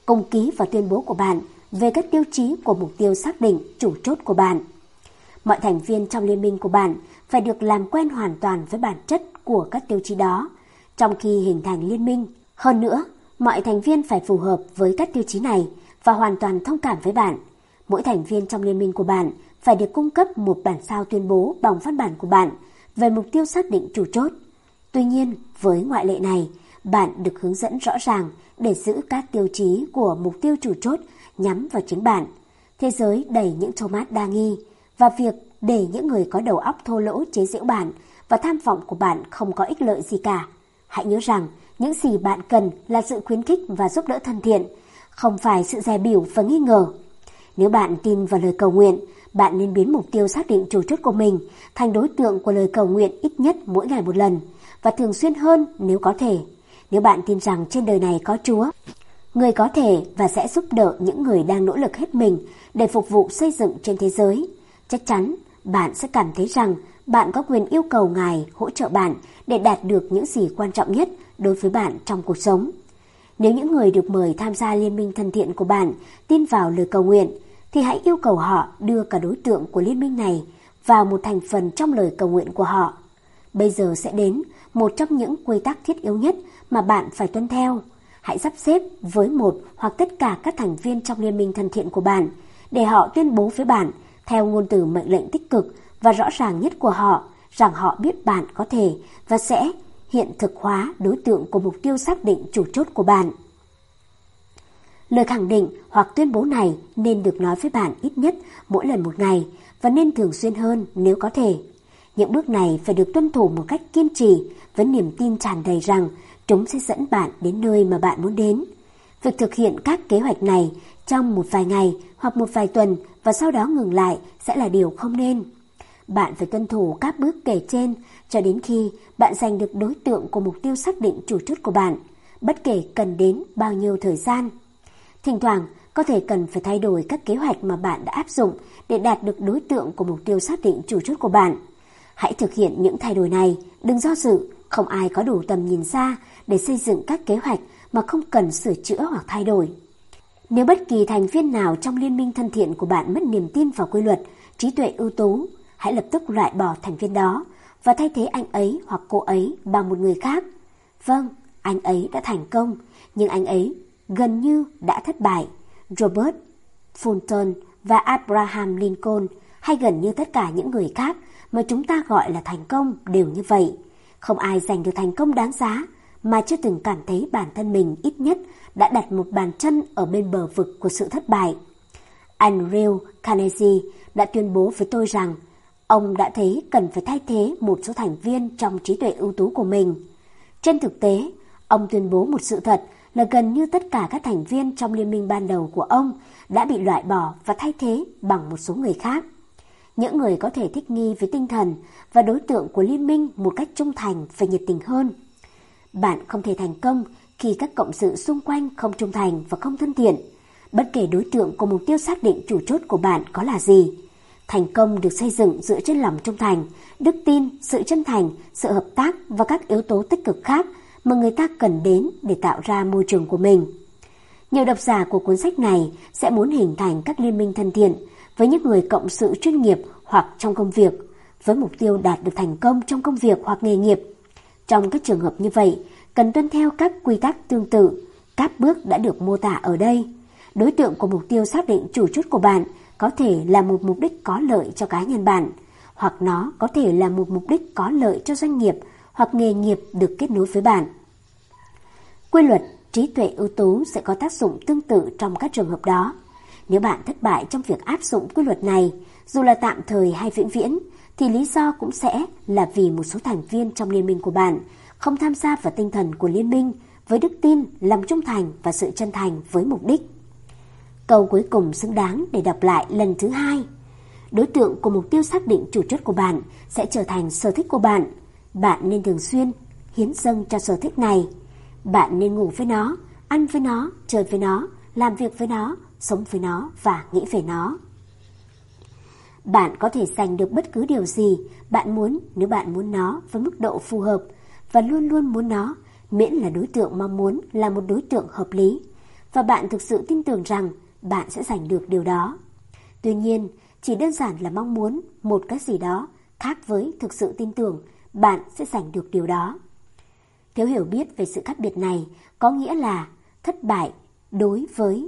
cùng ký vào tuyên bố của bạn về các tiêu chí của mục tiêu xác định chủ chốt của bạn. Mọi thành viên trong liên minh của bạn phải được làm quen hoàn toàn với bản chất của các tiêu chí đó trong khi hình thành liên minh. Hơn nữa, mọi thành viên phải phù hợp với các tiêu chí này và hoàn toàn thông cảm với bạn. Mỗi thành viên trong liên minh của bạn phải được cung cấp một bản sao tuyên bố bằng văn bản của bạn về mục tiêu xác định chủ chốt. Tuy nhiên, với ngoại lệ này, bạn được hướng dẫn rõ ràng để giữ các tiêu chí của mục tiêu chủ chốt nhắm vào chính bạn. Thế giới đầy những tomat đa nghi và việc để những người có đầu óc thô lỗ chế giễu bạn và tham vọng của bạn không có ích lợi gì cả. Hãy nhớ rằng những gì bạn cần là sự khuyến khích và giúp đỡ thân thiện, không phải sự dè bỉu và nghi ngờ. Nếu bạn tin vào lời cầu nguyện, bạn nên biến mục tiêu xác định chủ chốt của mình thành đối tượng của lời cầu nguyện ít nhất mỗi ngày một lần và thường xuyên hơn nếu có thể. Nếu bạn tin rằng trên đời này có Chúa, người có thể và sẽ giúp đỡ những người đang nỗ lực hết mình để phục vụ xây dựng trên thế giới, chắc chắn bạn sẽ cảm thấy rằng bạn có quyền yêu cầu Ngài hỗ trợ bạn để đạt được những gì quan trọng nhất đối với bạn trong cuộc sống. Nếu những người được mời tham gia liên minh thân thiện của bạn tin vào lời cầu nguyện, thì hãy yêu cầu họ đưa cả đối tượng của liên minh này vào một thành phần trong lời cầu nguyện của họ. Bây giờ sẽ đến một trong những quy tắc thiết yếu nhất mà bạn phải tuân theo. Hãy sắp xếp với một hoặc tất cả các thành viên trong liên minh thân thiện của bạn để họ tuyên bố với bạn theo ngôn từ mệnh lệnh tích cực và rõ ràng nhất của họ rằng họ biết bạn có thể và sẽ hiện thực hóa đối tượng của mục tiêu xác định chủ chốt của bạn. Lời khẳng định hoặc tuyên bố này nên được nói với bạn ít nhất mỗi lần một ngày và nên thường xuyên hơn nếu có thể. Những bước này phải được tuân thủ một cách kiên trì với niềm tin tràn đầy rằng chúng sẽ dẫn bạn đến nơi mà bạn muốn đến. Việc thực hiện các kế hoạch này trong một vài ngày hoặc một vài tuần và sau đó ngừng lại sẽ là điều không nên. Bạn phải tuân thủ các bước kể trên cho đến khi bạn giành được đối tượng của mục tiêu xác định chủ chốt của bạn, bất kể cần đến bao nhiêu thời gian. Thỉnh thoảng, có thể cần phải thay đổi các kế hoạch mà bạn đã áp dụng để đạt được đối tượng của mục tiêu xác định chủ chốt của bạn. Hãy thực hiện những thay đổi này, đừng do dự, không ai có đủ tầm nhìn xa để xây dựng các kế hoạch mà không cần sửa chữa hoặc thay đổi. Nếu bất kỳ thành viên nào trong liên minh thân thiện của bạn mất niềm tin vào quy luật, trí tuệ ưu tú, hãy lập tức loại bỏ thành viên đó và thay thế anh ấy hoặc cô ấy bằng một người khác. Vâng, anh ấy đã thành công, nhưng anh ấy gần như đã thất bại. Robert Fulton và Abraham Lincoln hay gần như tất cả những người khác mà chúng ta gọi là thành công đều như vậy. Không ai giành được thành công đáng giá mà chưa từng cảm thấy bản thân mình ít nhất đã đặt một bàn chân ở bên bờ vực của sự thất bại. Andrew Carnegie đã tuyên bố với tôi rằng ông đã thấy cần phải thay thế một số thành viên trong trí tuệ ưu tú của mình. Trên thực tế, ông tuyên bố một sự thật là gần như tất cả các thành viên trong liên minh ban đầu của ông đã bị loại bỏ và thay thế bằng một số người khác. Những người có thể thích nghi với tinh thần và đối tượng của liên minh một cách trung thành và nhiệt tình hơn. Bạn không thể thành công khi các cộng sự xung quanh không trung thành và không thân thiện, bất kể đối tượng của mục tiêu xác định chủ chốt của bạn có là gì. Thành công được xây dựng dựa trên lòng trung thành, đức tin, sự chân thành, sự hợp tác và các yếu tố tích cực khác mà người ta cần đến để tạo ra môi trường của mình. Nhiều độc giả của cuốn sách này sẽ muốn hình thành các liên minh thân thiện với những người cộng sự chuyên nghiệp hoặc trong công việc, với mục tiêu đạt được thành công trong công việc hoặc nghề nghiệp. Trong các trường hợp như vậy, cần tuân theo các quy tắc tương tự, các bước đã được mô tả ở đây. Đối tượng của mục tiêu xác định chủ chốt của bạn có thể là một mục đích có lợi cho cá nhân bạn, hoặc nó có thể là một mục đích có lợi cho doanh nghiệp hoặc nghề nghiệp được kết nối với bạn. Quy luật trí tuệ ưu tú sẽ có tác dụng tương tự trong các trường hợp đó. Nếu bạn thất bại trong việc áp dụng quy luật này, dù là tạm thời hay vĩnh viễn, thì lý do cũng sẽ là vì một số thành viên trong liên minh của bạn không tham gia vào tinh thần của liên minh với đức tin, lòng trung thành và sự chân thành với mục đích. Câu cuối cùng xứng đáng để đọc lại lần thứ hai. Đối tượng của mục tiêu xác định chủ chốt của bạn sẽ trở thành sở thích của bạn. Bạn nên thường xuyên hiến dâng cho sở thích này. Bạn nên ngủ với nó, ăn với nó, chơi với nó, làm việc với nó, sống với nó và nghĩ về nó. Bạn có thể giành được bất cứ điều gì bạn muốn nếu bạn muốn nó với mức độ phù hợp và luôn luôn muốn nó, miễn là đối tượng mong muốn là một đối tượng hợp lý. và bạn thực sự tin tưởng rằng bạn sẽ giành được điều đó. Tuy nhiên, chỉ đơn giản là mong muốn một cái gì đó khác với thực sự tin tưởng bạn sẽ giành được điều đó. Thiếu hiểu biết về sự khác biệt này có nghĩa là thất bại đối với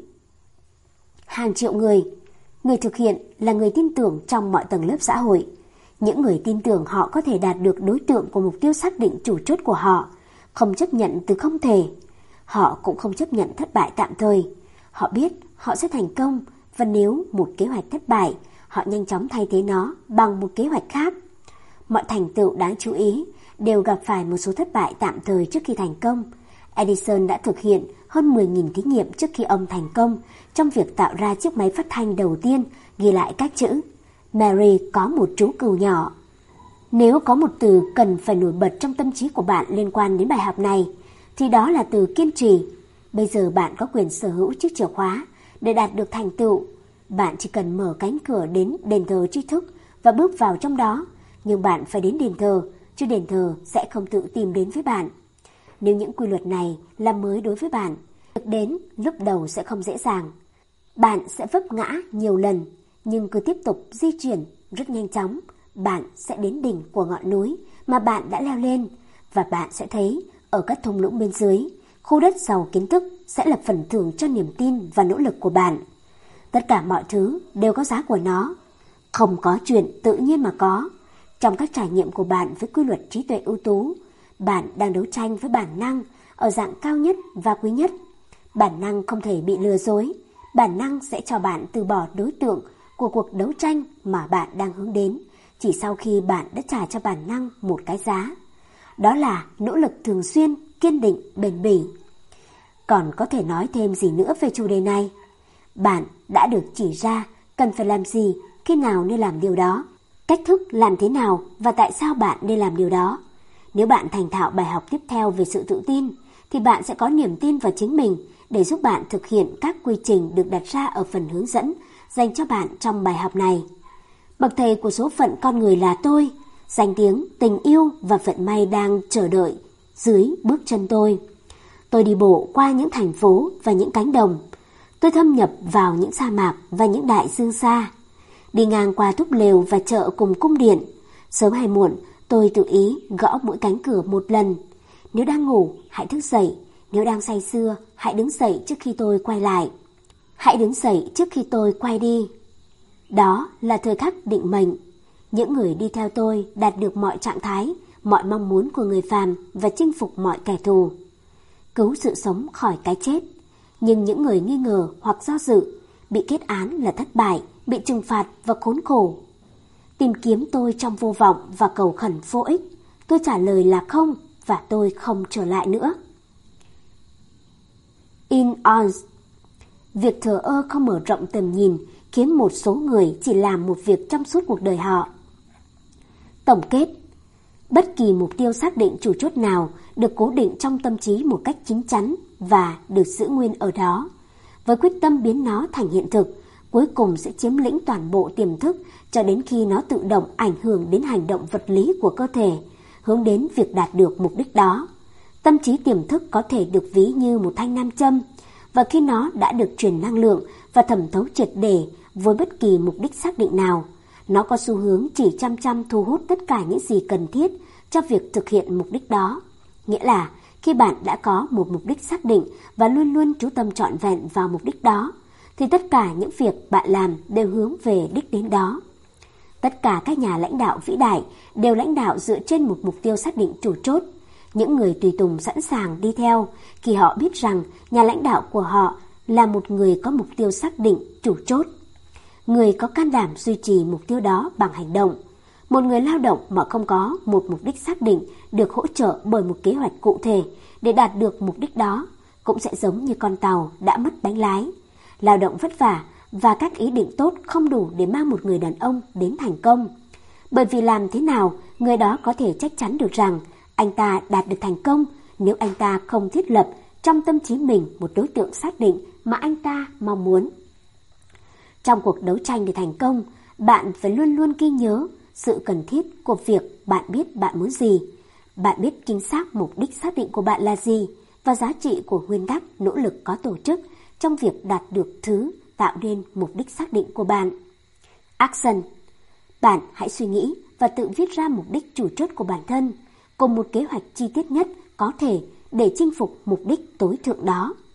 hàng triệu người. Người thực hiện là người tin tưởng trong mọi tầng lớp xã hội. Những người tin tưởng họ có thể đạt được đối tượng của mục tiêu xác định chủ chốt của họ, không chấp nhận từ không thể. Họ cũng không chấp nhận thất bại tạm thời. Họ biết họ sẽ thành công, và nếu một kế hoạch thất bại, họ nhanh chóng thay thế nó bằng một kế hoạch khác. Mọi thành tựu đáng chú ý đều gặp phải một số thất bại tạm thời trước khi thành công. Edison đã thực hiện hơn mười nghìn thí nghiệm trước khi ông thành công trong việc tạo ra chiếc máy phát thanh đầu tiên ghi lại các chữ Mary có một chú cừu nhỏ. Nếu có một từ cần phải nổi bật trong tâm trí của bạn liên quan đến bài học này, thì đó là từ kiên trì. Bây giờ bạn có quyền sở hữu chiếc chìa khóa để đạt được thành tựu. Bạn chỉ cần mở cánh cửa đến đền thờ tri thức và bước vào trong đó. Nhưng bạn phải đến đền thờ, chứ đền thờ sẽ không tự tìm đến với bạn. Nếu những quy luật này là mới đối với bạn, việc đến lúc đầu sẽ không dễ dàng. Bạn sẽ vấp ngã nhiều lần, nhưng cứ tiếp tục di chuyển rất nhanh chóng, bạn sẽ đến đỉnh của ngọn núi mà bạn đã leo lên, và bạn sẽ thấy ở các thung lũng bên dưới, khu đất giàu kiến thức sẽ là phần thưởng cho niềm tin và nỗ lực của bạn. Tất cả mọi thứ đều có giá của nó. Không có chuyện tự nhiên mà có. Trong các trải nghiệm của bạn với quy luật trí tuệ ưu tú, bạn đang đấu tranh với bản năng ở dạng cao nhất và quý nhất. Bản năng không thể bị lừa dối. Bản năng sẽ cho bạn từ bỏ đối tượng của cuộc đấu tranh mà bạn đang hướng đến, chỉ sau khi bạn đã trả cho bản năng một cái giá. Đó là nỗ lực thường xuyên, kiên định, bền bỉ. Còn có thể nói thêm gì nữa về chủ đề này? Bạn đã được chỉ ra cần phải làm gì, khi nào nên làm điều đó, cách thức làm thế nào và tại sao bạn nên làm điều đó. Nếu bạn thành thạo bài học tiếp theo về sự tự tin, thì bạn sẽ có niềm tin vào chính mình để giúp bạn thực hiện các quy trình được đặt ra ở phần hướng dẫn dành cho bạn trong bài học này. Bậc thầy của số phận con người là tôi, danh tiếng, tình yêu và vận may đang chờ đợi dưới bước chân tôi. Tôi đi bộ qua những thành phố và những cánh đồng. Tôi thâm nhập vào những sa mạc và những đại dương xa. Đi ngang qua túp lều và chợ cùng cung điện. Sớm hay muộn, tôi tự ý gõ mỗi cánh cửa một lần. Nếu đang ngủ, hãy thức dậy. Nếu đang say sưa, hãy đứng dậy trước khi tôi quay lại. Hãy đứng dậy trước khi tôi quay đi. Đó là thời khắc định mệnh. Những người đi theo tôi đạt được mọi trạng thái, mọi mong muốn của người phàm và chinh phục mọi kẻ thù. Cứu sự sống khỏi cái chết. Nhưng những người nghi ngờ hoặc do dự, bị kết án là thất bại, bị trừng phạt và khốn khổ. Tìm kiếm tôi trong vô vọng và cầu khẩn vô ích. Tôi trả lời là không, và tôi không trở lại nữa. In ons. Việc thờ ơ không mở rộng tầm nhìn khiến một số người chỉ làm một việc trong suốt cuộc đời họ. Tổng kết. Bất kỳ mục tiêu xác định chủ chốt nào được cố định trong tâm trí một cách chín chắn và được giữ nguyên ở đó, với quyết tâm biến nó thành hiện thực, cuối cùng sẽ chiếm lĩnh toàn bộ tiềm thức cho đến khi nó tự động ảnh hưởng đến hành động vật lý của cơ thể, hướng đến việc đạt được mục đích đó. Tâm trí tiềm thức có thể được ví như một thanh nam châm, và khi nó đã được truyền năng lượng và thẩm thấu triệt để với bất kỳ mục đích xác định nào, nó có xu hướng chỉ chăm chăm thu hút tất cả những gì cần thiết cho việc thực hiện mục đích đó. Nghĩa là khi bạn đã có một mục đích xác định và luôn luôn chú tâm trọn vẹn vào mục đích đó, thì tất cả những việc bạn làm đều hướng về đích đến đó. Tất cả các nhà lãnh đạo vĩ đại đều lãnh đạo dựa trên một mục tiêu xác định chủ chốt. Những người tùy tùng sẵn sàng đi theo khi họ biết rằng nhà lãnh đạo của họ là một người có mục tiêu xác định chủ chốt. Người có can đảm duy trì mục tiêu đó bằng hành động. Một người lao động mà không có một mục đích xác định được hỗ trợ bởi một kế hoạch cụ thể để đạt được mục đích đó cũng sẽ giống như con tàu đã mất bánh lái. Lao động vất vả và các ý định tốt không đủ để mang một người đàn ông đến thành công. Bởi vì làm thế nào người đó có thể chắc chắn được rằng anh ta đạt được thành công nếu anh ta không thiết lập trong tâm trí mình một đối tượng xác định mà anh ta mong muốn. Trong cuộc đấu tranh để thành công, bạn phải luôn luôn ghi nhớ sự cần thiết của việc bạn biết bạn muốn gì. Bạn biết chính xác mục đích xác định của bạn là gì và giá trị của nguyên tắc nỗ lực có tổ chức trong việc đạt được thứ tạo nên mục đích xác định của bạn. Action. Bạn hãy suy nghĩ và tự viết ra mục đích chủ chốt của bản thân, cùng một kế hoạch chi tiết nhất có thể để chinh phục mục đích tối thượng đó.